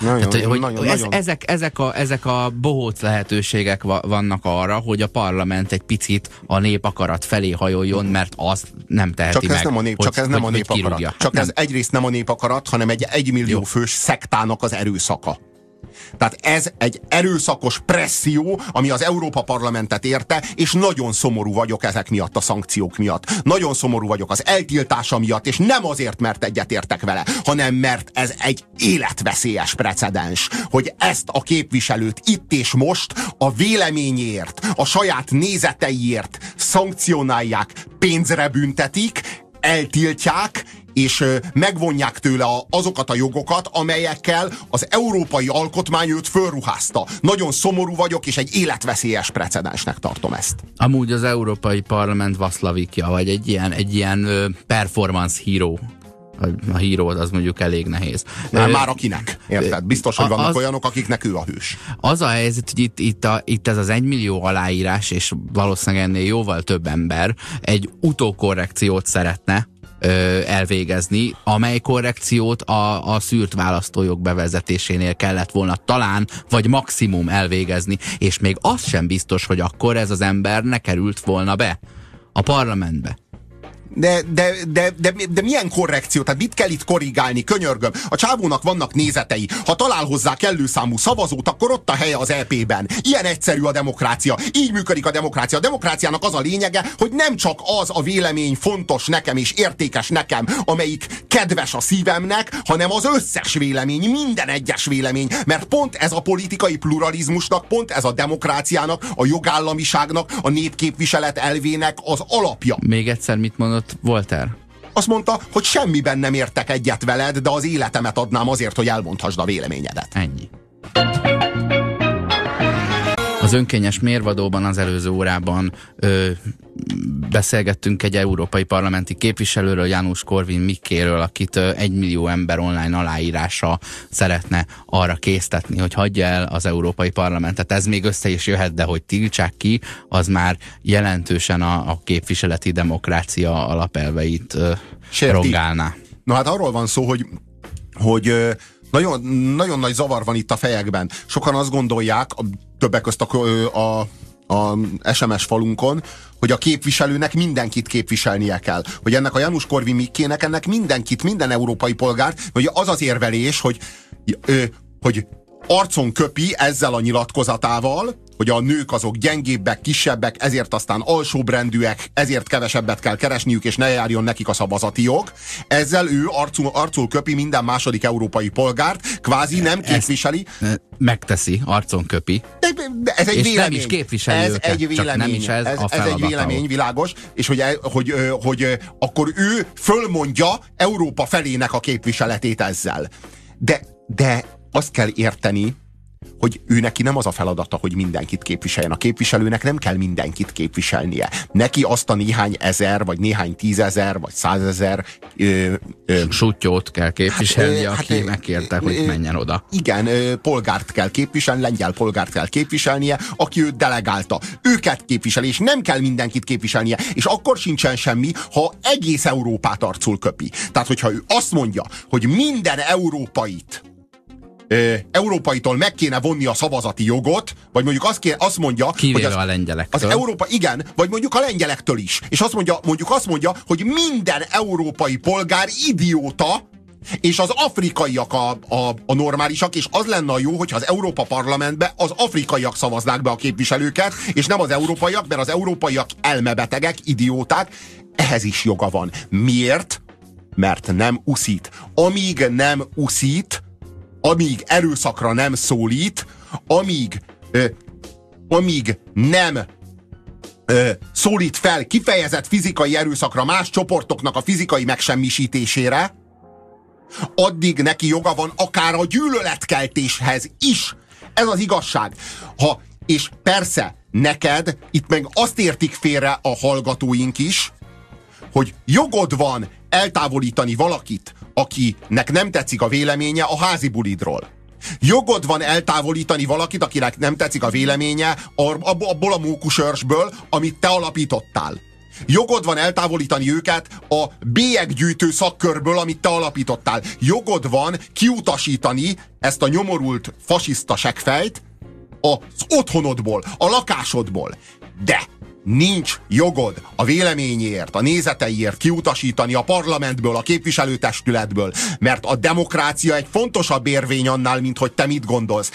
Ezek a bohóc lehetőségek vannak arra, hogy a parlament egy picit a népakarat felé hajoljon, mert azt nem teheti meg. Csak ez nem a népakarat. Csak ez egyrészt nem a népakarat, hanem egy 1 millió fős szektának az erőszaka. Tehát ez egy erőszakos presszió, ami az Európa Parlamentet érte, és nagyon szomorú vagyok ezek miatt, a szankciók miatt. Nagyon szomorú vagyok az eltiltása miatt, és nem azért, mert egyetértek vele, hanem mert ez egy életveszélyes precedens, hogy ezt a képviselőt itt és most a véleményért, a saját nézeteiért szankcionálják, pénzre büntetik, eltiltják, és megvonják tőle azokat a jogokat, amelyekkel az európai alkotmány őt fölruházta. Nagyon szomorú vagyok, és egy életveszélyes precedensnek tartom ezt. Amúgy az Európai Parlament Vaszlavikja, vagy egy ilyen performance hero. A híró az mondjuk elég nehéz. Már akinek, érted? Biztos, hogy vannak olyanok, akiknek ő a hős. Az a helyzet, hogy itt ez az 1 millió aláírás, és valószínűleg ennél jóval több ember egy utókorrekciót szeretne elvégezni, amely korrekciót a szűrt választójog bevezetésénél kellett volna talán, vagy maximum elvégezni, és még az sem biztos, hogy akkor ez az ember ne került volna be a parlamentbe. De milyen korrekció? Tehát mit kell itt korrigálni? Könyörgöm. A csávónak vannak nézetei. Ha talál hozzá kellő számú szavazót, akkor ott a helye az EP-ben. Ilyen egyszerű a demokrácia. Így működik a demokrácia. A demokráciának az a lényege, hogy nem csak az a vélemény fontos nekem és értékes nekem, amelyik kedves a szívemnek, hanem az összes vélemény, minden egyes vélemény. Mert pont ez a politikai pluralizmusnak, pont ez a demokráciának, a jogállamiságnak, a népképviselet elvének az alapja. Még egyszer mit mondott Voltaire? Azt mondta, hogy semmiben nem értek egyet veled, de az életemet adnám azért, hogy elmondhassd a véleményedet. Ennyi. Az önkényes mérvadóban az előző órában beszélgettünk egy európai parlamenti képviselőről, Janusz Korwin-Mikkéről, akit 1 millió ember online aláírása szeretne arra késztetni, hogy hagyja el az európai parlamentet. Ez még össze is jöhet, de hogy tiltsák ki, az már jelentősen a képviseleti demokrácia alapelveit rongálná. Na hát arról van szó, hogy nagyon, nagyon nagy zavar van itt a fejekben. Sokan azt gondolják, többek közt a SMS falunkon, hogy a képviselőnek mindenkit képviselnie kell. Hogy ennek a Janusz Korwin-Mikkének ennek mindenkit, minden európai polgárt, hogy az az érvelés, hogy arcon köpi ezzel a nyilatkozatával, hogy a nők azok gyengébbek, kisebbek, ezért aztán alsóbrendűek, ezért kevesebbet kell keresniük, és ne járjon nekik a szavazati jog. Ezzel ő arcul köpi minden második európai polgárt, kvázi nem képviseli. Megteszi, arcon köpi. De ez egy és vélemény. Nem is képviseli őket, egy vélemény. Csak nem is ez a feladata. Ez egy vélemény, világos, és hogy akkor ő fölmondja Európa felének a képviseletét ezzel. De azt kell érteni, hogy ő neki nem az a feladata, hogy mindenkit képviseljen. A képviselőnek nem kell mindenkit képviselnie. Neki azt a néhány ezer, vagy néhány 10 000, vagy 100 000 sutyót kell képviselnie, aki megkérte, hogy menjen oda. Igen, polgárt kell képviselni, lengyel polgárt kell képviselnie, aki őt delegálta. Őket képviseli, és nem kell mindenkit képviselnie. És akkor sincsen semmi, ha egész Európát arcul köpi. Tehát, hogyha ő azt mondja, hogy minden európaitól meg kéne vonni a szavazati jogot, vagy mondjuk azt mondja, kivéve hogy a lengyelektől. Az Európa, igen, vagy mondjuk a lengyelektől is. És azt mondja, hogy minden európai polgár idióta, és az afrikaiak a normálisak, és az lenne a jó, hogyha az Európa Parlamentbe az afrikaiak szavaznák be a képviselőket, és nem az európaiak, mert az európaiak elmebetegek, idióták. Ehhez is joga van. Miért? Mert nem uszít. Amíg nem uszít, amíg erőszakra nem szólít, amíg nem szólít fel kifejezett fizikai erőszakra más csoportoknak a fizikai megsemmisítésére, addig neki joga van akár a gyűlöletkeltéshez is. Ez az igazság. És persze, neked itt meg azt értik félre a hallgatóink is, hogy jogod van eltávolítani valakit, akinek nem tetszik a véleménye a házi bulidról. Jogod van eltávolítani valakit, akinek nem tetszik a véleménye abból a mókusörsből, amit te alapítottál. Jogod van eltávolítani őket a bélyeggyűjtő szakkörből, amit te alapítottál. Jogod van kiutasítani ezt a nyomorult fasiszta seggfejt az otthonodból, a lakásodból. De nincs jogod a véleményért, a nézeteiért kiutasítani a parlamentből, a képviselőtestületből, mert a demokrácia egy fontosabb érvény annál, mint hogy te mit gondolsz.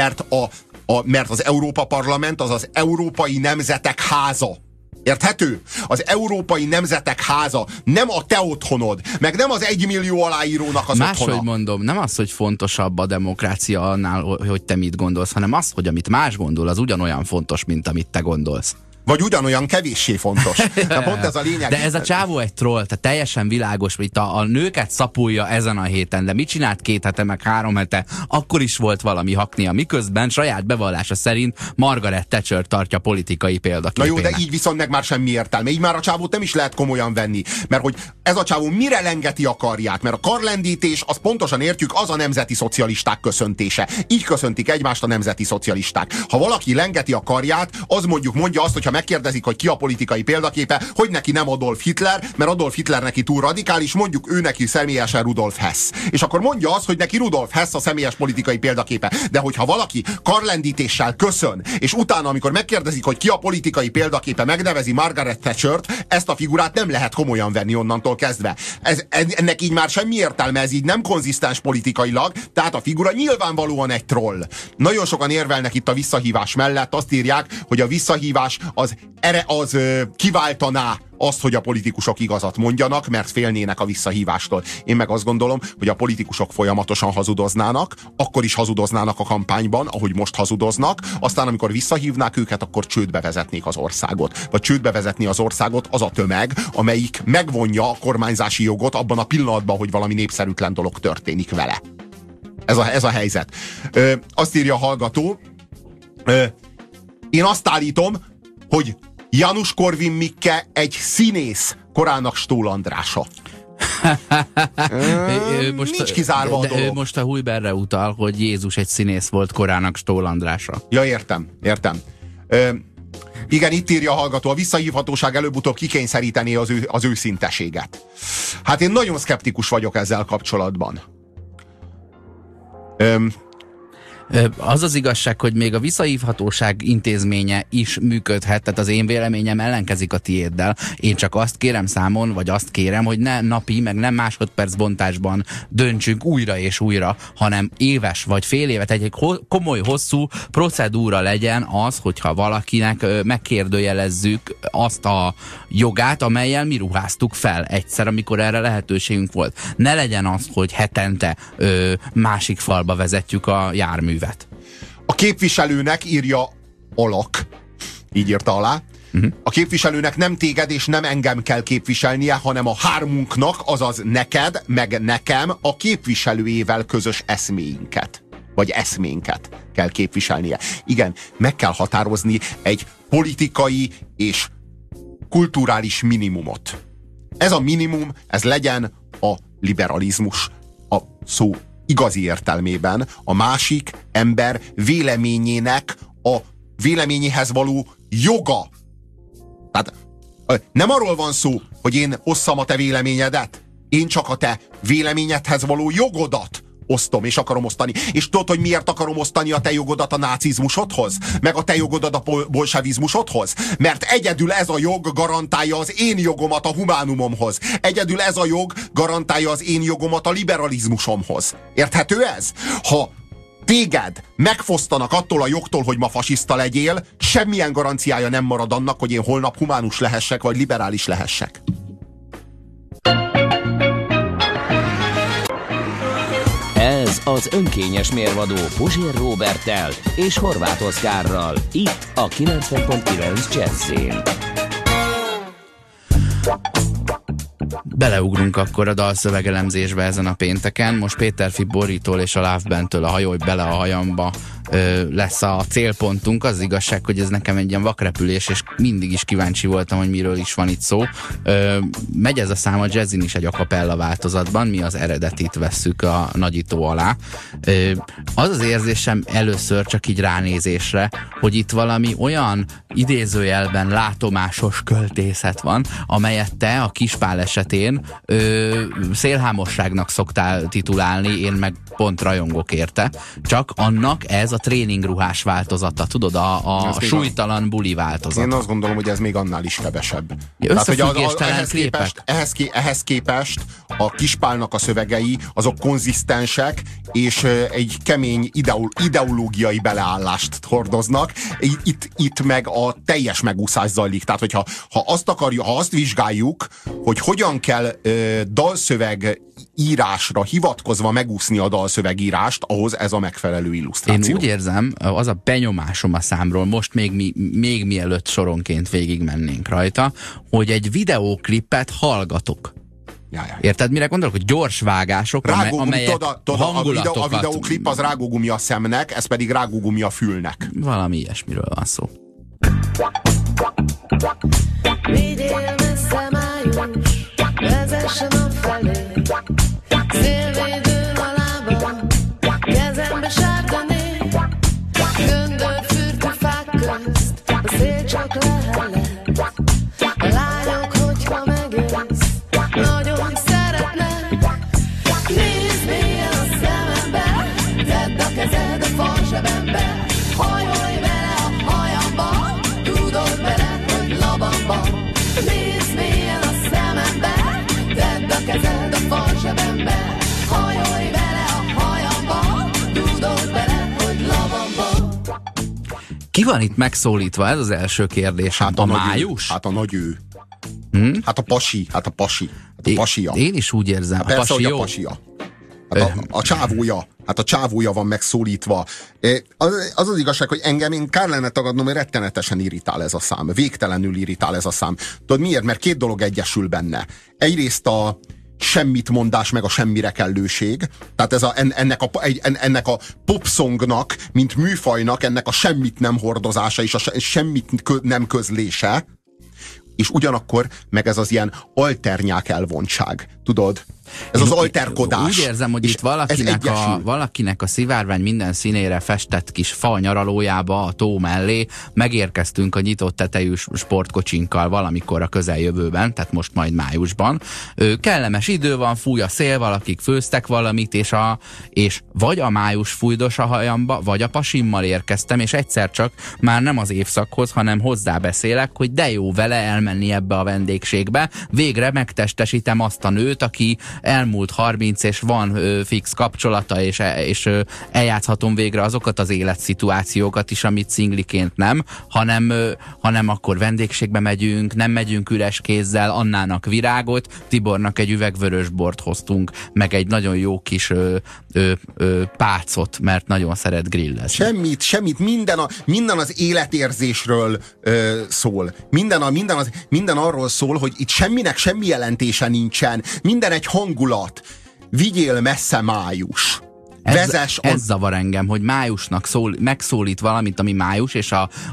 Mert az Európa Parlament az az európai nemzetek háza. Érthető? Az európai nemzetek háza, nem a te otthonod, meg nem az 1 millió aláírónak az otthona. Máshogy mondom, nem az, hogy fontosabb a demokrácia annál, hogy te mit gondolsz, hanem az, hogy amit más gondol, az ugyanolyan fontos, mint amit te gondolsz. Vagy ugyanolyan kevéssé fontos. De pont ez a lényeg. De ez a csávó egy troll, tehát teljesen világos, hogy itt a nőket szapulja ezen a héten, de mit csinált 2 hete, meg 3 hete? Akkor is volt valami haknia, miközben saját bevallása szerint Margaret Thatcher tartja politikai példaképének. Na jó, de így viszont meg már semmi értelme. Így már a csávót nem is lehet komolyan venni. Mert hogy ez a csávó mire lengeti a karját? Mert a karlendítés, az pontosan értjük, az a nemzeti szocialisták köszöntése. Így köszöntik egymást a nemzeti szocialisták. Ha valaki lengeti a karját, az mondja azt, hogyha megkérdezik, hogy ki a politikai példaképe, hogy neki nem Adolf Hitler, mert Adolf Hitler neki túl radikális, mondjuk ő neki személyesen Rudolf Hess. És akkor mondja azt, hogy neki Rudolf Hess a személyes politikai példaképe. De hogyha valaki karlendítéssel köszön, és utána, amikor megkérdezik, hogy ki a politikai példaképe, megnevezi Margaret Thatchert, ezt a figurát nem lehet komolyan venni onnantól kezdve. Ennek így már semmi értelme, ez így nem konzisztens politikailag, tehát a figura nyilvánvalóan egy troll. Nagyon sokan érvelnek itt a visszahívás mellett, azt írják, hogy a visszahívás az kiváltaná azt, hogy a politikusok igazat mondjanak, mert félnének a visszahívástól. Én meg azt gondolom, hogy a politikusok folyamatosan hazudoznának, akkor is hazudoznának a kampányban, ahogy most hazudoznak, aztán amikor visszahívnák őket, akkor csődbe vezetnék az országot. Vagy csődbe vezetni az országot az a tömeg, amelyik megvonja a kormányzási jogot abban a pillanatban, hogy valami népszerűtlen dolog történik vele. Ez a helyzet. Azt írja a hallgató, én azt állítom, hogy Janusz Korvin-Mikke egy színész korának Stól Andrása. Nincs kizárva a dolog. Most a Hujberre utal, hogy Jézus egy színész volt korának Stól Andrása. Ja, értem. Igen, itt írja a hallgató, a visszahívhatóság előbb-utóbb kikényszerítené az őszinteséget. Hát én nagyon szkeptikus vagyok ezzel kapcsolatban. Az az igazság, hogy még a visszahívhatóság intézménye is működhet, tehát az én véleményem ellenkezik a tiéddel. Én csak azt kérem számon, vagy azt kérem, hogy ne napi, meg nem másodperc bontásban döntsünk újra és újra, hanem éves vagy fél évet, egy komoly, hosszú procedúra legyen az, hogyha valakinek megkérdőjelezzük azt a jogát, amellyel mi ruháztuk fel egyszer, amikor erre lehetőségünk volt. Ne legyen az, hogy hetente másik falba vezetjük a járművet. A képviselőnek, írja Alak, így írta alá, a képviselőnek nem téged és nem engem kell képviselnie, hanem a hármunknak, azaz neked, meg nekem a képviselőjével közös eszméinket, vagy eszménket kell képviselnie. Igen, meg kell határozni egy politikai és kulturális minimumot. Ez a minimum, ez legyen a liberalizmus, a szó igazi értelmében, a másik ember véleményének a véleményéhez való joga. Tehát nem arról van szó, hogy én osszam a te véleményedet, én csak a te véleményedhez való jogodat osztom, és akarom osztani. És tudod, hogy miért akarom osztani a te jogodat a nácizmusodhoz? Meg a te jogodat a bolsevizmusodhoz? Mert egyedül ez a jog garantálja az én jogomat a humánumomhoz. Egyedül ez a jog garantálja az én jogomat a liberalizmusomhoz. Érthető ez? Ha téged megfosztanak attól a jogtól, hogy ma fasiszta legyél, semmilyen garanciája nem marad annak, hogy én holnap humánus lehessek, vagy liberális lehessek. Ez az önkényes mérvadó Puzsér Róberttel és Horváth Oszkárral, itt a 90.9 Jazzyn. Beleugrunk akkor a dalszövegelemzésbe ezen a pénteken. Most Péter Fi Borítól és a Love Bandtől a Hajolj bele a hajamba lesz a célpontunk. Az igazság, hogy ez nekem egy ilyen vakrepülés, és mindig is kíváncsi voltam, hogy miről is van itt szó. Megy ez a szám a jazzin is egy a cappella változatban, mi az eredetit vesszük a nagyító alá. Az az érzésem először csak így ránézésre, hogy itt valami olyan idézőjelben látomásos költészet van, amelyet te a Kispál esetén szélhámosságnak szoktál titulálni, én meg pont rajongok érte. Csak annak ez a tréningruhás változata, tudod, a súlytalan buli változata. Én azt gondolom, hogy ez még annál is kevesebb. Összefüggéstelen képek. Ehhez képest a Kispálnak a szövegei azok konzisztensek, és egy kemény ideológiai beleállást hordoznak. Itt meg a teljes megúszás zajlik. Tehát, hogyha ha azt vizsgáljuk, hogy hogyan kell dalszöveg írásra hivatkozva megúszni a dalszövegírást, ahhoz ez a megfelelő illusztráció. Én úgy érzem, az a benyomásom a számról, most még mielőtt soronként végigmennénk rajta, hogy egy videóklipet hallgatok. Érted, mire gondolok? Hogy gyors vágások, amelyek hangulatokat... A videóklip az rágógumi a szemnek, ez pedig rágógumi a fülnek. Valami ilyesmiről van szó. Vigyél messze május, vezessen a felé, szélvédőn a lábam, kezembe sárgané, göndört fürtő fák közt, a szél csak lehelet, a lányok, hogyha megélsz, nagyon szeretnek. Nézd mélyen a szemembe, tedd a kezed a falzsebembe, hajolj vele a hajamba, tudod vele, hogy labamba. Nézd mélyen a szemembe, tedd a kezed a falzsebembe, hajolj vele a hajamba, tudod vele, hogy labamba. Ki van itt megszólítva? Ez az első kérdés. Hát a május? Hát a nagy ő. Hát a pasi. Hát a pasia. Én is úgy érzem. Hát persze, hogy a pasia. Hát a csávója. Hát a csávója van megszólítva. Az igazság, hogy én kár lenne tagadnom, hogy rettenetesen irritál ez a szám. Végtelenül irritál ez a szám. Tudod miért? Mert két dolog egyesül benne. Egyrészt a semmit mondás, meg a semmire kellőség. Tehát ennek a popsongnak, mint műfajnak, ennek a semmit nem hordozása és a semmit nem közlése, és ugyanakkor meg ez az ilyen alternyák elvontság. Tudod? Ez az alterkodás. Úgy érzem, hogy itt valakinek a szivárvány minden színére festett kis fa nyaralójába a tó mellé megérkeztünk a nyitott tetejű sportkocsinkkal valamikor a közeljövőben, tehát most majd májusban. Kellemes idő van, fúj a szél, valakik főztek valamit, és vagy a május fújdos a hajamba, vagy a pasimmal érkeztem, és egyszer csak már nem az évszakhoz, hanem hozzá beszélek, hogy de jó vele elmenni ebbe a vendégségbe. Végre megtestesítem azt a nőt, aki elmúlt 30, és van fix kapcsolata, és eljátszhatom végre azokat az életszituációkat is, amit szingliként nem, hanem akkor vendégségbe megyünk, nem megyünk üres kézzel, Annának virágot, Tibornak egy üveg vörösbort hoztunk, meg egy nagyon jó kis pácot, mert nagyon szeret grillezni. Semmit, minden az életérzésről szól. Minden arról szól, hogy itt semminek semmi jelentése nincsen. Minden egy hangulat. Vigyél messze május. Ez zavar engem, hogy májusnak megszólít valamit, ami május, és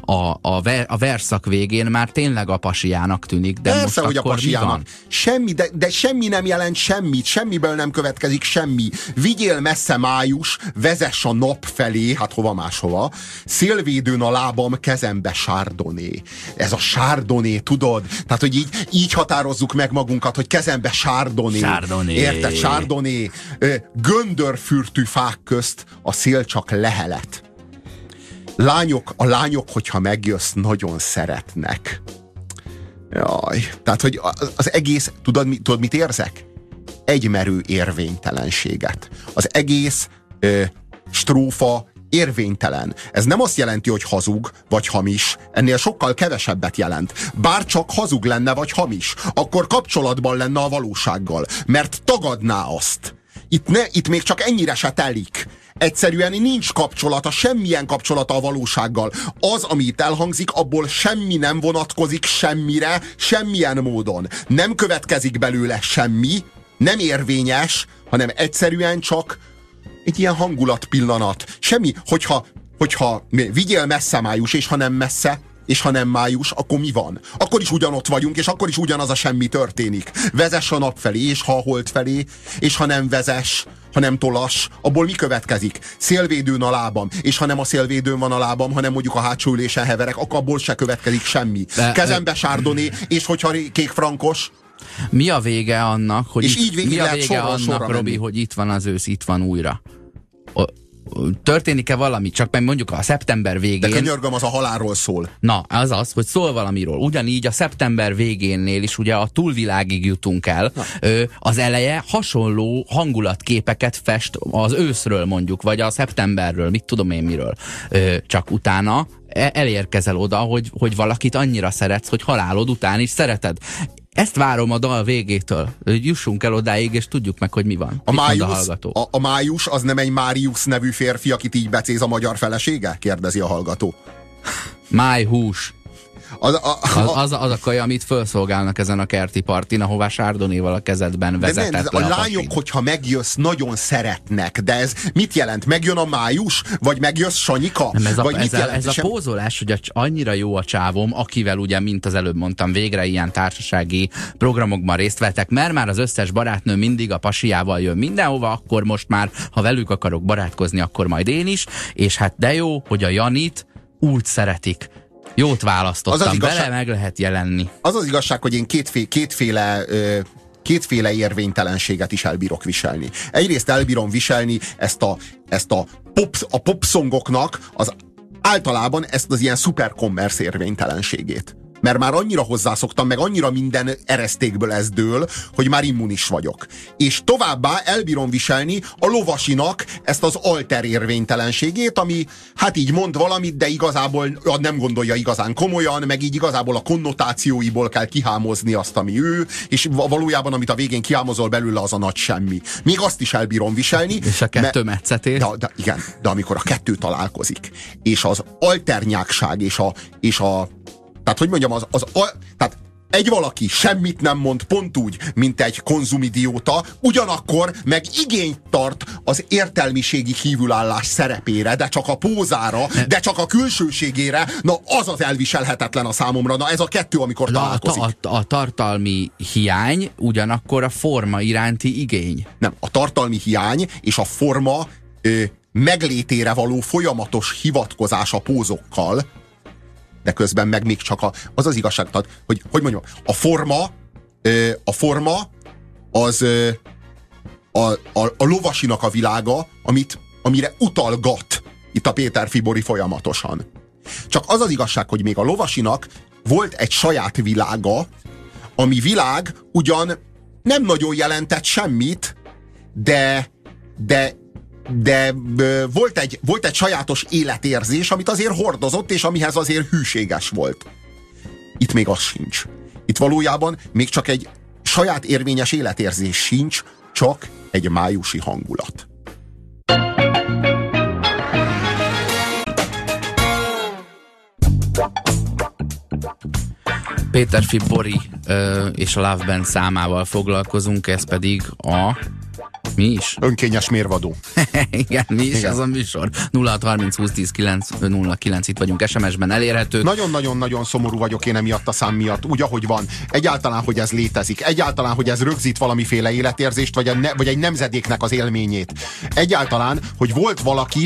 a verszak végén már tényleg a pasiának tűnik. De persze, most hogy akkor a pasiának. Semmi, de semmi nem jelent semmit, semmiből nem következik semmi. Vigyél messze május, vezess a nap felé, hát hova máshova. Szélvédőn a lábam, kezembe sárdoné. Ez a sárdoné, tudod? Tehát, hogy így határozzuk meg magunkat, hogy kezembe sárdoné. Érted? Sárdoné. Göndörfürtű fák közt a szél csak lehelet. A lányok, hogyha megjössz, nagyon szeretnek. Jaj. Tehát, hogy az egész, tudod mit érzek? Egymerő érvénytelenséget. Az egész strófa érvénytelen. Ez nem azt jelenti, hogy hazug, vagy hamis. Ennél sokkal kevesebbet jelent. Bár csak hazug lenne, vagy hamis, akkor kapcsolatban lenne a valósággal. Mert tagadná azt. Itt még csak ennyire se telik. Egyszerűen nincs kapcsolata, semmilyen kapcsolata a valósággal. Az, ami itt elhangzik, abból semmi nem vonatkozik semmire, semmilyen módon. Nem következik belőle semmi, nem érvényes, hanem egyszerűen csak egy ilyen hangulatpillanat. Semmi, hogyha hogyha vigyél messze május, és ha nem messze, és ha nem május, akkor mi van? Akkor is ugyanott vagyunk, és akkor is ugyanaz a semmi történik. Vezess a nap felé, és ha a hold felé, és ha nem vezess, ha nem tolas, abból mi következik? Szélvédőn a lábam, és ha nem a szélvédőn van a lábam, hanem mondjuk a hátsó ülésen heverek, akkor abból se következik semmi. Kezembe Chardonnay, és hogyha kék frankos. Mi a vége annak, hogy és így mi a lehet vége annak, Robi, hogy itt van az ősz, itt van újra? Történik-e valami? Csak meg mondjuk a szeptember végén... De könyörgöm, az a halálról szól. Na, az, hogy szól valamiről. Ugyanígy a szeptember végénnél is ugye a túlvilágig jutunk el. Az eleje hasonló hangulatképeket fest az őszről mondjuk, vagy a szeptemberről, mit tudom én miről. Csak utána elérkezel oda, hogy valakit annyira szeretsz, hogy halálod után is szereted. Ezt várom a dal végétől. Jussunk el odáig, és tudjuk meg, hogy mi van. A Május az nem egy Máriusz nevű férfi, akit így becéz a magyar felesége? Kérdezi a hallgató. Májhús. Az a kaja, amit felszolgálnak ezen a kerti partin, ahová Chardonnayval a kezedben vezetett le a lányok, hogyha megjössz, nagyon szeretnek, de ez mit jelent? Megjön a május? Vagy megjössz Sanyika? Nem, ez a Sem... pózolás, hogy annyira jó a csávom, akivel ugye, mint az előbb mondtam, végre ilyen társasági programokban részt vettek, mert már az összes barátnő mindig a pasiával jön mindenhova, akkor most már, ha velük akarok barátkozni, akkor majd én is, és hát de jó, hogy a Janit úgy szeretik. Jót választottam, vele meg lehet jelenni. Az az igazság, hogy én kétféle érvénytelenséget is elbírok viselni. Egyrészt elbírom viselni ezt a popszongoknak általában ezt az ilyen szuperkommersz érvénytelenségét. Mert már annyira hozzászoktam, meg annyira minden eresztékből ez dől, hogy már immunis vagyok. És továbbá elbírom viselni a Lovasinak ezt az alter érvénytelenségét, ami hát így mond valamit, de igazából nem gondolja igazán komolyan, meg így igazából a konnotációiból kell kihámozni azt, ami ő, és valójában amit a végén kihámozol belőle, az a nagy semmi. Még azt is elbírom viselni. És a kettő metszetés. Igen, de amikor a kettő találkozik, és az alternyákság, és a tehát, hogy mondjam, tehát egy valaki semmit nem mond pont úgy, mint egy konzumidióta, ugyanakkor meg igényt tart az értelmiségi kívülállás szerepére, de csak a pózára, de csak a külsőségére, na az az elviselhetetlen a számomra, na ez a kettő, amikor találkozik. A tartalmi hiány, ugyanakkor a forma iránti igény. Nem, a tartalmi hiány és a forma meglétére való folyamatos hivatkozás a pózokkal, de közben meg még csak az az igazság, hogy mondjam, a forma az a Lovasinak a világa, amire utalgat itt a Péter Fibori folyamatosan. Csak az az igazság, hogy még a Lovasinak volt egy saját világa, ami világ ugyan nem nagyon jelentett semmit, de volt egy sajátos életérzés, amit azért hordozott, és amihez azért hűséges volt. Itt még az sincs. Itt valójában még csak egy saját érvényes életérzés sincs, csak egy májusi hangulat. Péter Fibori és a Love Band számával foglalkozunk, ez pedig a... Mi is? Önkényes mérvadó. Igen, mi is ez a műsor? 0630 20 10 909, itt vagyunk, SMS-ben elérhetők. Nagyon-nagyon-nagyon szomorú vagyok én emiatt a szám miatt, úgy ahogy van. Egyáltalán, hogy ez létezik. Egyáltalán, hogy ez rögzít valamiféle életérzést, vagy egy nemzedéknek az élményét. Egyáltalán, hogy volt valaki,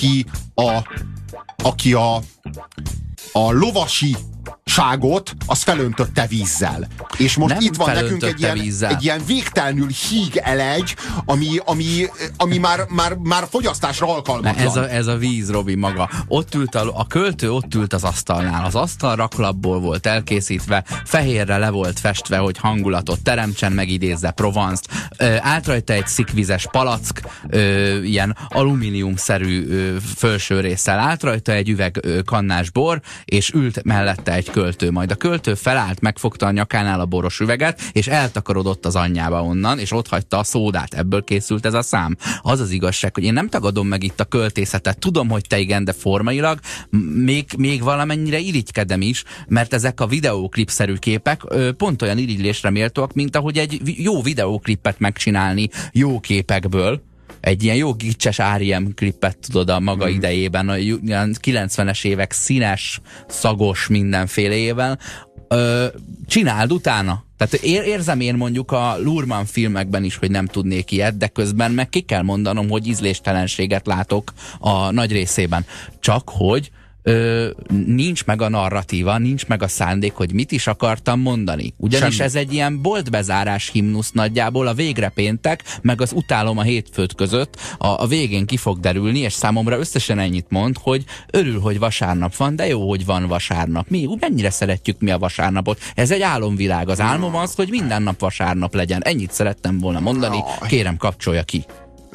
aki a lovasi az felöntötte vízzel. És most nem itt van nekünk egy ilyen végtelenül híg elegy, ami már fogyasztásra alkalmatlan. Ez a víz, Robi, maga. Ott ült a költő ott ült az asztalnál. Az asztal raklapból volt elkészítve, fehérre le volt festve, hogy hangulatot teremtsen, megidézze Provence-t. Állt rajta egy szikvizes palack, ilyen alumíniumszerű felső résszel, állt rajta egy üveg kannás bor, és ült mellette egy költő. Majd a költő felállt, megfogta a nyakánál a boros üveget, és eltakarodott az anyjába onnan, és ott hagyta a szódát. Ebből készült ez a szám. Az az igazság, hogy én nem tagadom meg itt a költészetet. Tudom, hogy te igen, de formailag még valamennyire irigykedem is, mert ezek a videóklipszerű képek pont olyan irigylésre méltóak, mint ahogy egy jó videóklipet megcsinálni jó képekből. egy ilyen jó gicses R.E.M. klippet tudod a maga idejében, a 90-es évek színes, szagos mindenfélével, csináld utána. Tehát érzem én mondjuk a Lurman filmekben is, hogy nem tudnék ilyet, de közben meg ki kell mondanom, hogy ízléstelenséget látok a nagy részében. Csak hogy nincs meg a narratíva, nincs meg a szándék, hogy mit is akartam mondani. Ugyanis ez egy ilyen boltbezárás himnusz nagyjából, a végre péntek, meg az utálom a hétfőt között a végén ki fog derülni, és számomra összesen ennyit mond, hogy örül, hogy vasárnap van, de jó, hogy van vasárnap. Mennyire szeretjük mi a vasárnapot? Ez egy álomvilág. Az álmom az, hogy minden nap vasárnap legyen. Ennyit szerettem volna mondani. Kérem, kapcsolja ki.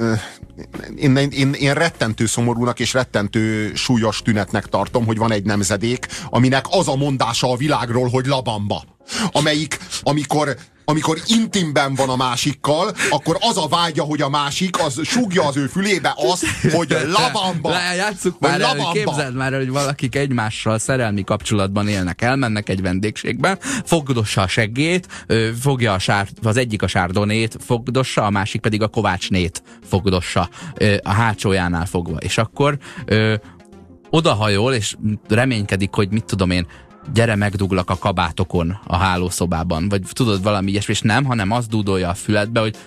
Én rettentő szomorúnak és rettentő súlyos tünetnek tartom, hogy van egy nemzedék, aminek az a mondása a világról, hogy labamba. Amelyik, amikor intimben van a másikkal, akkor az a vágya, hogy a másik, az súgja az ő fülébe azt, hogy labamba. Játsszuk már el, képzeld már, hogy valakik egymással szerelmi kapcsolatban élnek, elmennek egy vendégségbe, fogdossa a seggét, fogja az egyik a sárdonét, fogdossa, a másik pedig a kovácsnét fogdossa a hátsójánál fogva. És akkor odahajol, és reménykedik, hogy mit tudom én, gyere, megduglak a kabátokon a hálószobában, vagy tudod, valami ilyesmi, és nem, hanem azt dúdolja a füledbe, hogy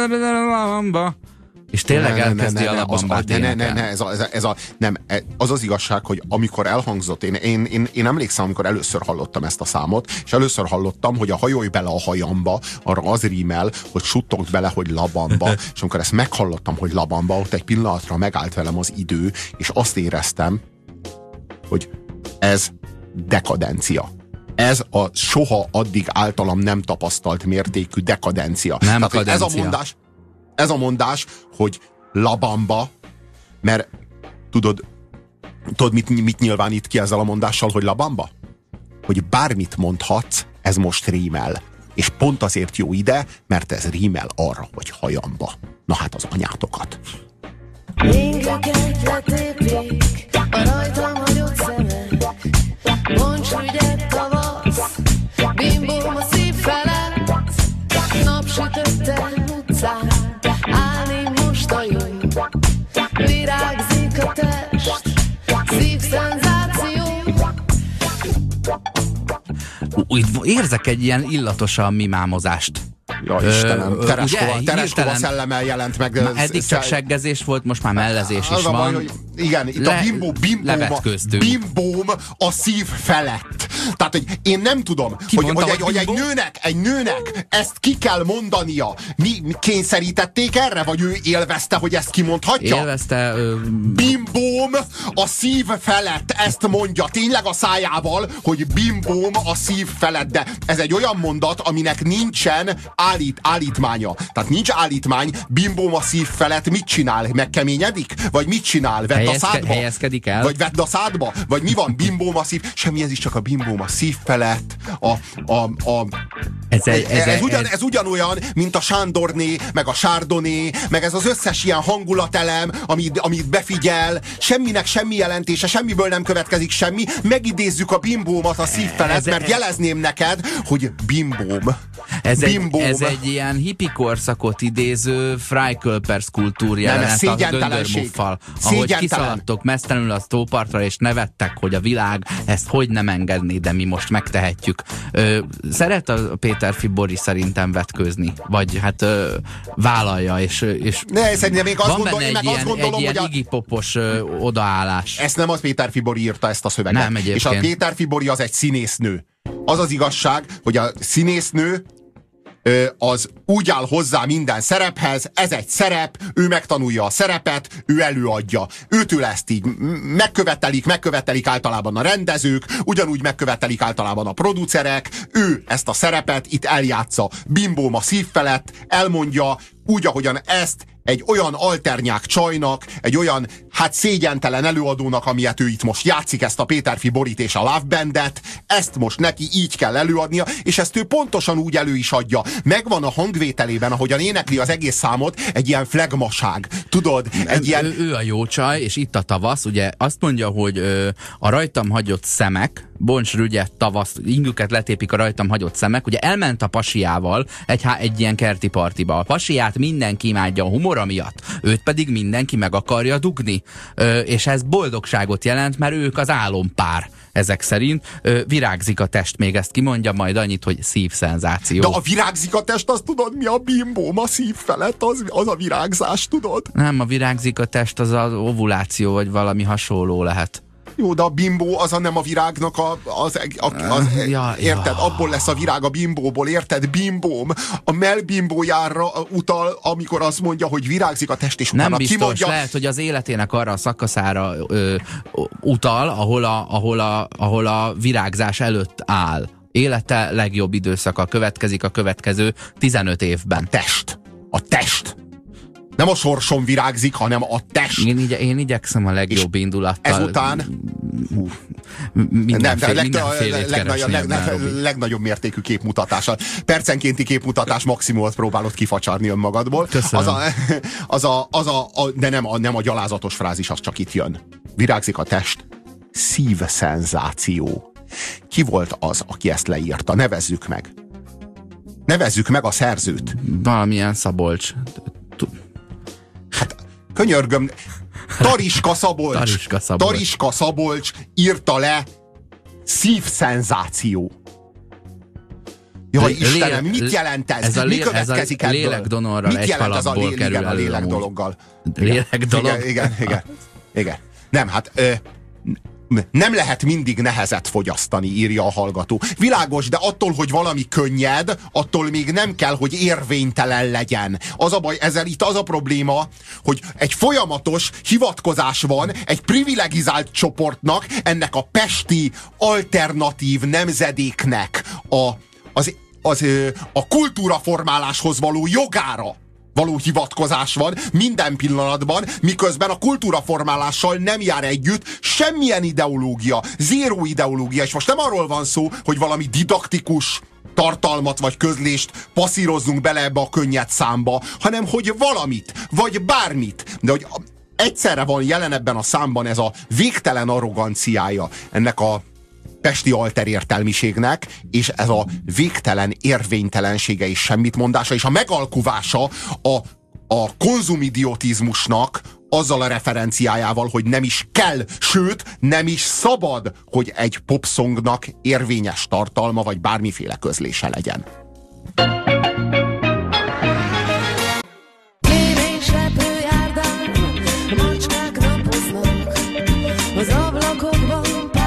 és tényleg elkezdi a labambát énekelni. Az az igazság, hogy amikor elhangzott, én emlékszem, amikor először hallottam ezt a számot, és először hallottam, hogy a hajolj bele a hajamba, arra az rímel, hogy suttogd bele, hogy labamba, és amikor ezt meghallottam, hogy labamba, ott egy pillanatra megállt velem az idő, és azt éreztem, hogy ez dekadencia. Ez a soha addig általam nem tapasztalt mértékű dekadencia. Nem tehát, ez a mondás, hogy labamba, mert tudod mit nyilvánít ki ezzel a mondással, hogy labamba? Hogy bármit mondhatsz, ez most rímel. És pont azért jó ide, mert ez rímel arra, hogy hajamba. Na hát az anyátokat. Ingeket letépik a rajtam hagyott szemek, bonts ügyet tavasz, bimbóm a szív felett, napsütötte utcán, állni most a jó, virágzik a test, szívszenzáció. Érzek egy ilyen illatosan mimámozást. Ja, Istenem, Tereskova szellemmel jelent meg. Eddig csak seggezés volt, most már mellezés is van. Baj, hogy igen, itt a bimbóm a szív felett. Tehát, hogy én nem tudom, hogy egy nőnek ezt ki kell mondania. Kényszerítették erre, vagy ő élvezte, hogy ezt kimondhatja? Élvezte. Bimbóm a szív felett, ezt mondja tényleg a szájával, hogy bimbóm a szív felett, de ez egy olyan mondat, aminek nincsen állítmánya. Tehát nincs állítmány, bimbóm a szív felett mit csinál? Megkeményedik? Vagy mit csinál? Vedd a szádba? Helyezkedik el? Vagy vedd a szádba? Vagy mi van? Bimbóm a szív? Semmi, ez is csak a bimbóm a szív felett. Ez ugyanolyan, mint a Sándorné, meg a Sárdoné, meg ez az összes ilyen hangulatelem, amit befigyel, semminek semmi jelentése, semmiből nem következik semmi, megidézzük a bimbómat a szív felett, mert jelezném neked, hogy bimbóm. Ez egy ilyen hippi korszakot idéző Freiköpers kultúrjelenet a göndörmuffal, ahogy kiszaladtok mesztelenül a tópartra, és nevettek, hogy a világ ezt hogy nem engedné, de mi most megtehetjük. Szeret a Péterfi Bori szerintem vetkőzni, vagy hát vállalja, és szerintem még azt gondolom, egy ilyen Iggy Popos odaállás. Ezt nem az Péterfi Bori írta, ezt a szöveget. Nem, egyébként. És a Péterfi Bori az egy színésznő. Az az igazság, hogy a színésznő az úgy áll hozzá minden szerephez, ez egy szerep, ő megtanulja a szerepet, ő előadja. Őtől ezt így megkövetelik általában a rendezők, ugyanúgy megkövetelik általában a producerek, ő ezt a szerepet itt eljátsza. Bimbóm a szív felett, elmondja úgy, ahogyan ezt egy olyan alternyák csajnak, egy olyan szégyentelen előadónak, amilyet ő itt most játszik, ezt a Péterfi Borit és a Love Bandet, ezt most neki így kell előadnia, és ezt ő pontosan úgy elő is adja. Megvan a hangvételében, ahogyan énekli az egész számot, egy ilyen flegmaság. Tudod? Egy ilyen... ő a jó csaj, és itt a tavasz, ugye azt mondja, hogy a rajtam hagyott szemek, Boncs Rügyet tavasz, ingüket letépik a rajtam hagyott szemek, ugye elment a pasiával egy ilyen kerti partiba. A pasiát mindenki imádja a humora miatt, őt pedig mindenki meg akarja dugni. És ez boldogságot jelent, mert ők az álompár. Ezek szerint virágzik a test, még ezt kimondja, majd annyit, hogy szívszenzáció. De a virágzik a test, azt tudod, mi a bimbóm a szív felett? Az a virágzás, tudod? Nem, a virágzik a test, az az ovuláció, vagy valami hasonló lehet. Jó, de a bimbó az nem a virágnak érted? Abból lesz a virág a bimbóból, érted? Bimbóm. A melbimbójára utal, amikor azt mondja, hogy virágzik a test, és utána nem biztos, kimondja... lehet, hogy az életének arra a szakaszára utal, ahol a virágzás előtt áll. Élete legjobb időszaka következik a következő 15 évben. A test. Nem a sorson virágzik, hanem a test. Én igyekszem a legjobb indulattal. Ezután... legnagyobb mértékű képmutatással. Percenkénti képmutatás maximumot próbálod kifacsarni önmagadból. Köszönöm. De nem a gyalázatos frázis, az csak itt jön. Virágzik a test, szívszenzáció. Ki volt az, aki ezt leírta? Nevezzük meg. Nevezzük meg a szerzőt. Valamilyen Szabolcs. Hát, könyörgöm, Tariska Szabolcs írta le szívszenzáció. Jaj, Istenem, mit jelent ez? Mi következik ebből? Lélekdonorral mit jelent ez a lélek dologgal? Lélek dolog? Igen. Nem, hát... nem lehet mindig nehezet fogyasztani, írja a hallgató. Világos, de attól, hogy valami könnyed, attól még nem kell, hogy érvénytelen legyen. Az a baj, ezzel itt az a probléma, hogy egy folyamatos hivatkozás van egy privilegizált csoportnak, ennek a pesti alternatív nemzedéknek a kultúraformáláshoz való jogára való hivatkozás van minden pillanatban, miközben a kultúraformálással nem jár együtt semmilyen ideológia, zéró ideológia, és most nem arról van szó, hogy valami didaktikus tartalmat vagy közlést passzírozzunk bele ebbe a könnyed számba, hanem hogy valamit, vagy bármit, de hogy egyszerre van jelen ebben a számban ez a végtelen arroganciája ennek a pesti alterértelmiségnek, és ez a végtelen érvénytelensége és semmitmondása, és a megalkuvása a konzumidiotizmusnak azzal a referenciájával, hogy nem is kell, sőt, nem is szabad, hogy egy popsongnak érvényes tartalma, vagy bármiféle közlése legyen. Az ablakokban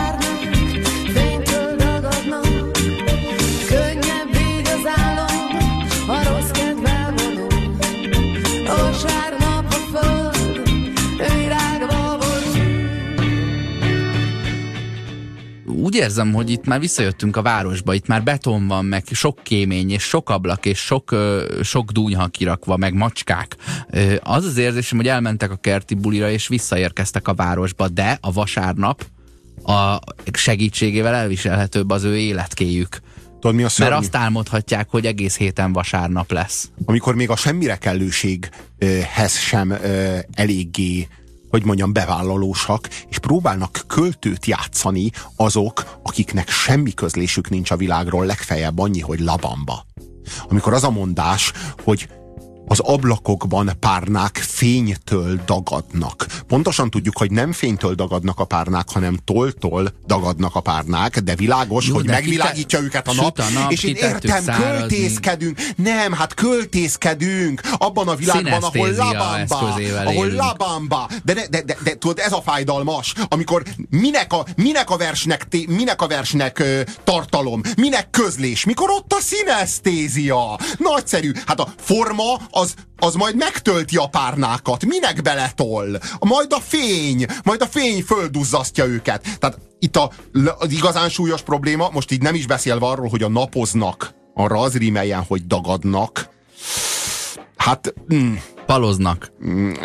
úgy érzem, hogy itt már visszajöttünk a városba, itt már beton van, meg sok kémény, és sok ablak, és sok dúnyha kirakva, meg macskák. Az az érzésem, hogy elmentek a kerti bulira, és visszaérkeztek a városba, de a vasárnap a segítségével elviselhetőbb az ő életkéjük. Tudod, mi a szörnyű? Mert azt álmodhatják, hogy egész héten vasárnap lesz. Amikor még a semmire kellőséghez sem eléggé, hogy mondjam, bevállalósak, és próbálnak költőt játszani azok, akiknek semmi közlésük nincs a világról, legfeljebb annyi, hogy labamba. Amikor az a mondás, hogy az ablakokban párnák fénytől dagadnak. Pontosan tudjuk, hogy nem fénytől dagadnak a párnák, hanem tolltól dagadnak a párnák, de világos, hogy de megvilágítja őket a nap, és én értem, költészkedünk. Nem, hát költészkedünk abban a világban, ahol labamba. De tudod, ez a fájdalmas, amikor minek a versnek tartalom, minek közlés, mikor ott a szinesztézia. Nagyszerű. Hát a forma az majd megtölti a párnákat. Minek beletol? Majd a fény földuzzasztja őket. Tehát itt az igazán súlyos probléma, most így nem is beszélve arról, hogy a napoznak, arra az rímeljen, hogy dagadnak. Hát... paloznak.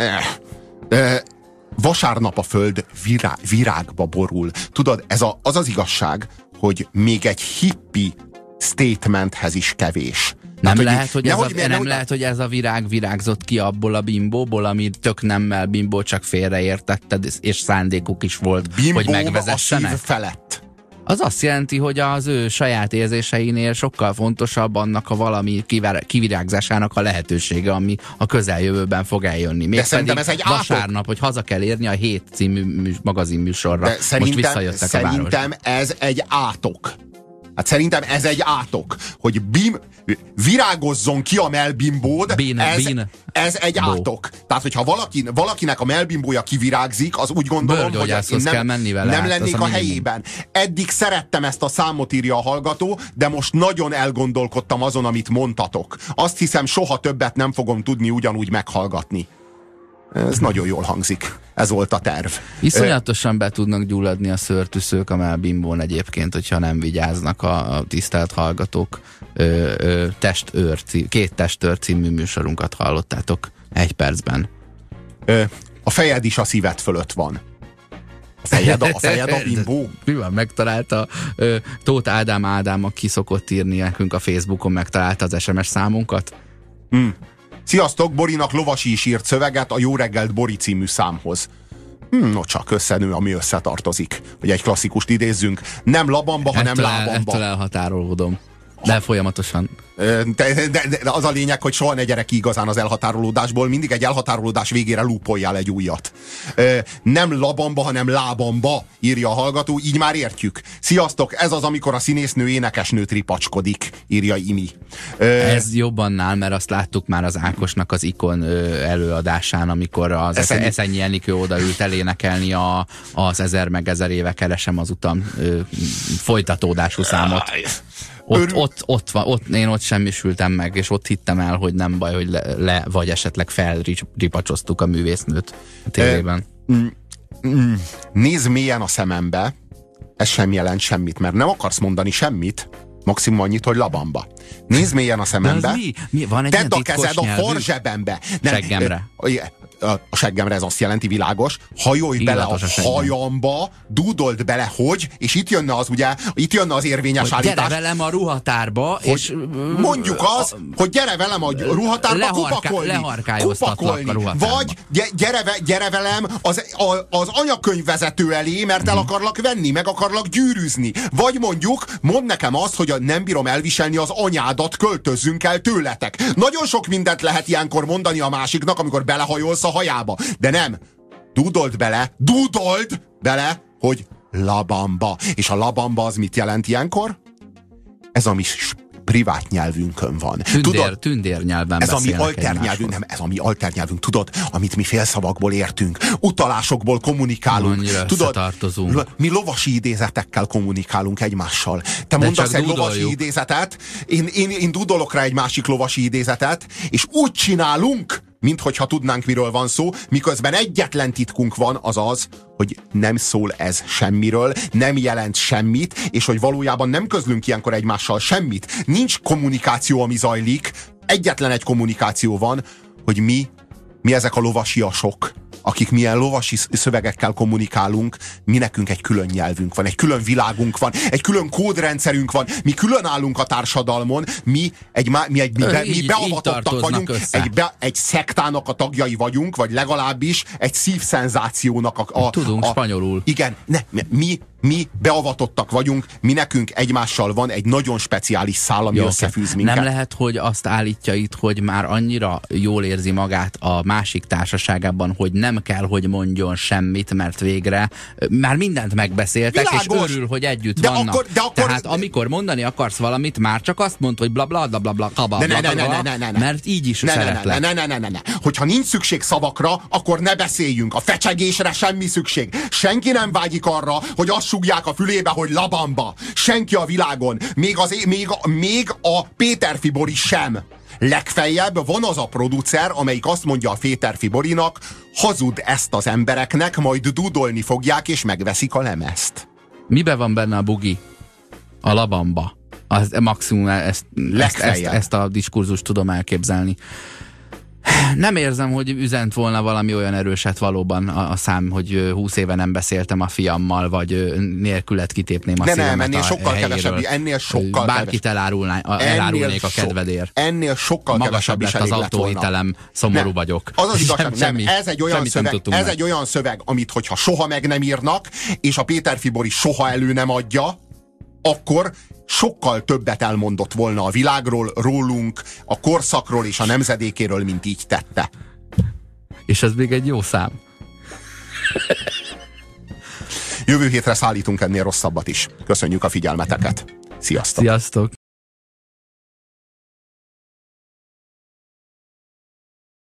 Vasárnap a föld virágba borul. Tudod, ez az igazság, hogy még egy hippi statementhez is kevés. Nem lehet, hogy ez a virág virágzott ki abból a bimbóból, ami tök nemmel bimbó, csak félreértetted, és szándékuk is volt, hogy megvezessenek? A szív felett. Az azt jelenti, hogy az ő saját érzéseinél sokkal fontosabb annak a valami kivirágzásának a lehetősége, ami a közeljövőben fog eljönni. Még szerintem ez egy vasárnap, hogy haza kell érni a Hét című magazinműsorra. Most visszajöttek a városba. Szerintem ez egy átok. Hát szerintem ez egy átok, hogy virágozzon ki a melbimbód, ez egy átok. Tehát, hogyha valakinek a melbimbója kivirágzik, az úgy gondolom, hogy én nem lennék a helyében. Eddig szerettem ezt a számot, írja a hallgató, de most nagyon elgondolkodtam azon, amit mondtatok. Azt hiszem, soha többet nem fogom tudni ugyanúgy meghallgatni. Ez nagyon jól hangzik. Ez volt a terv. Iszonyatosan be tudnak gyulladni a szőrtűszők a melbimbón egyébként, hogyha nem vigyáznak a tisztelt hallgatók. Két testőr című műsorunkat hallottátok 1 percben. A fejed is a szíved fölött van. A fejed a bimbó. Mi van, megtalálta Tóth Ádám, aki szokott írni nekünk a Facebookon, megtalálta az SMS számunkat? Sziasztok, Borinak Lovasi is írt szöveget a Jó reggelt Bori című számhoz. No csak összenő, ami összetartozik. Hogy egy klasszikust idézzünk. Nem labamba, hanem lábamba. Ettől elhatárolódom. De folyamatosan. De az a lényeg, hogy soha ne gyere ki igazán az elhatárolódásból, mindig egy elhatárolódás végére lúpoljál egy újat. Nem labamba, hanem lábamba, írja a hallgató, így már értjük. Sziasztok, ez az, amikor a színésznő énekesnőt ripacskodik, írja Imi. Ez jobban nál, mert azt láttuk már az Ákosnak az Ikon előadásán, amikor az Eszenyi Enikő odaült elénekelni az 1000 meg 1000 éve keresem az utam folytatódású számot. Én ott semmisültem meg, és ott hittem el, hogy nem baj, hogy vagy esetleg felripacsoztuk a művésznőt a tévében. Nézd mélyen a szemembe, ez sem jelent semmit, mert nem akarsz mondani semmit, maximum annyit, hogy labamba. Nézd mélyen a szemembe, tedd a kezed a farzsebembe. Seggemre. A seggemre, ez azt jelenti, világos, hajolj bele a hajamba, dúdold bele, hogy, és itt jönne az érvényes állítás. Gyere velem a ruhatárba, és mondjuk hogy gyere velem a ruhatárba kupakolni. Vagy gyere velem az anyakönyvvezető elé, mert el akarlak venni, meg akarlak gyűrűzni. Vagy mondjuk, mondd nekem azt, hogy nem bírom elviselni az anyádat, költözzünk el tőletek. Nagyon sok mindent lehet ilyenkor mondani a másiknak, amikor belehajolsz a hajába. De nem. Dúdold bele, hogy labamba. És a labamba az mit jelent ilyenkor? Ez a mi privát nyelvünkön van. Tündér nyelven ez a mi alternyelvünk, nem, ez a mi alternyelvünk, tudod, amit mi félszavakból értünk, utalásokból kommunikálunk. Tudod, mi lovasi idézetekkel kommunikálunk egymással. Te mondasz egy lovasi idézetet, én dudolok rá egy másik lovasi idézetet, és úgy csinálunk, minthogyha tudnánk, miről van szó, miközben egyetlen titkunk van, az az, hogy nem szól ez semmiről, nem jelent semmit, és hogy valójában nem közlünk ilyenkor egymással semmit. Nincs kommunikáció, ami zajlik, egyetlen egy kommunikáció van, hogy mi ezek a lovasiasok, akik milyen lovasi szövegekkel kommunikálunk, mi nekünk egy külön nyelvünk van, egy külön világunk van, egy külön kódrendszerünk van, mi külön állunk a társadalmon, mi beavatottak vagyunk, egy szektának a tagjai vagyunk, vagy legalábbis egy szívszenzációnak tudunk spanyolul. Igen, mi beavatottak vagyunk, mi nekünk egymással van egy nagyon speciális szál, ami összefűz minket. Nem lehet, hogy azt állítja itt, hogy már annyira jól érzi magát a másik társaságában, hogy nem kell, hogy mondjon semmit, mert végre már mindent megbeszéltek, világos, és örül, hogy együtt vannak. Tehát amikor mondani akarsz valamit, már csak azt mondd, hogy bla mert így is szeretlek. Ne. Hogyha nincs szükség szavakra, akkor ne beszéljünk. A fecsegésre semmi szükség. Senki nem vágyik arra, hogy azt sugják a fülébe, hogy labamba. Senki a világon. Még a Péterfi Bori sem. Legfeljebb van az a producer, amelyik azt mondja a Péterfi Borinak, hazud ezt az embereknek, majd dúdolni fogják, és megveszik a lemezt. Mibe van benne a bugi? A labamba. Maximum ezt a diskurzust tudom elképzelni. Nem érzem, hogy üzent volna valami olyan erőset valóban a szám, hogy 20 éve nem beszéltem a fiammal, vagy nélkület kitépném a szívemet nem, ennél sokkal kevesebb, ennél sokkal bárkit elárulnék a kedvedért. Ennél sokkal magasabb lett az autóhitelem, szomorú vagyok. Az az igazság, ez egy olyan szöveg, amit hogyha soha meg nem írnak, és a Péter Fibori soha elő nem adja, akkor sokkal többet elmondott volna a világról, rólunk, a korszakról és a nemzedékéről, mint így tette. És ez még egy jó szám. Jövő hétre szállítunk ennél rosszabbat is. Köszönjük a figyelmeteket. Sziasztok! Sziasztok!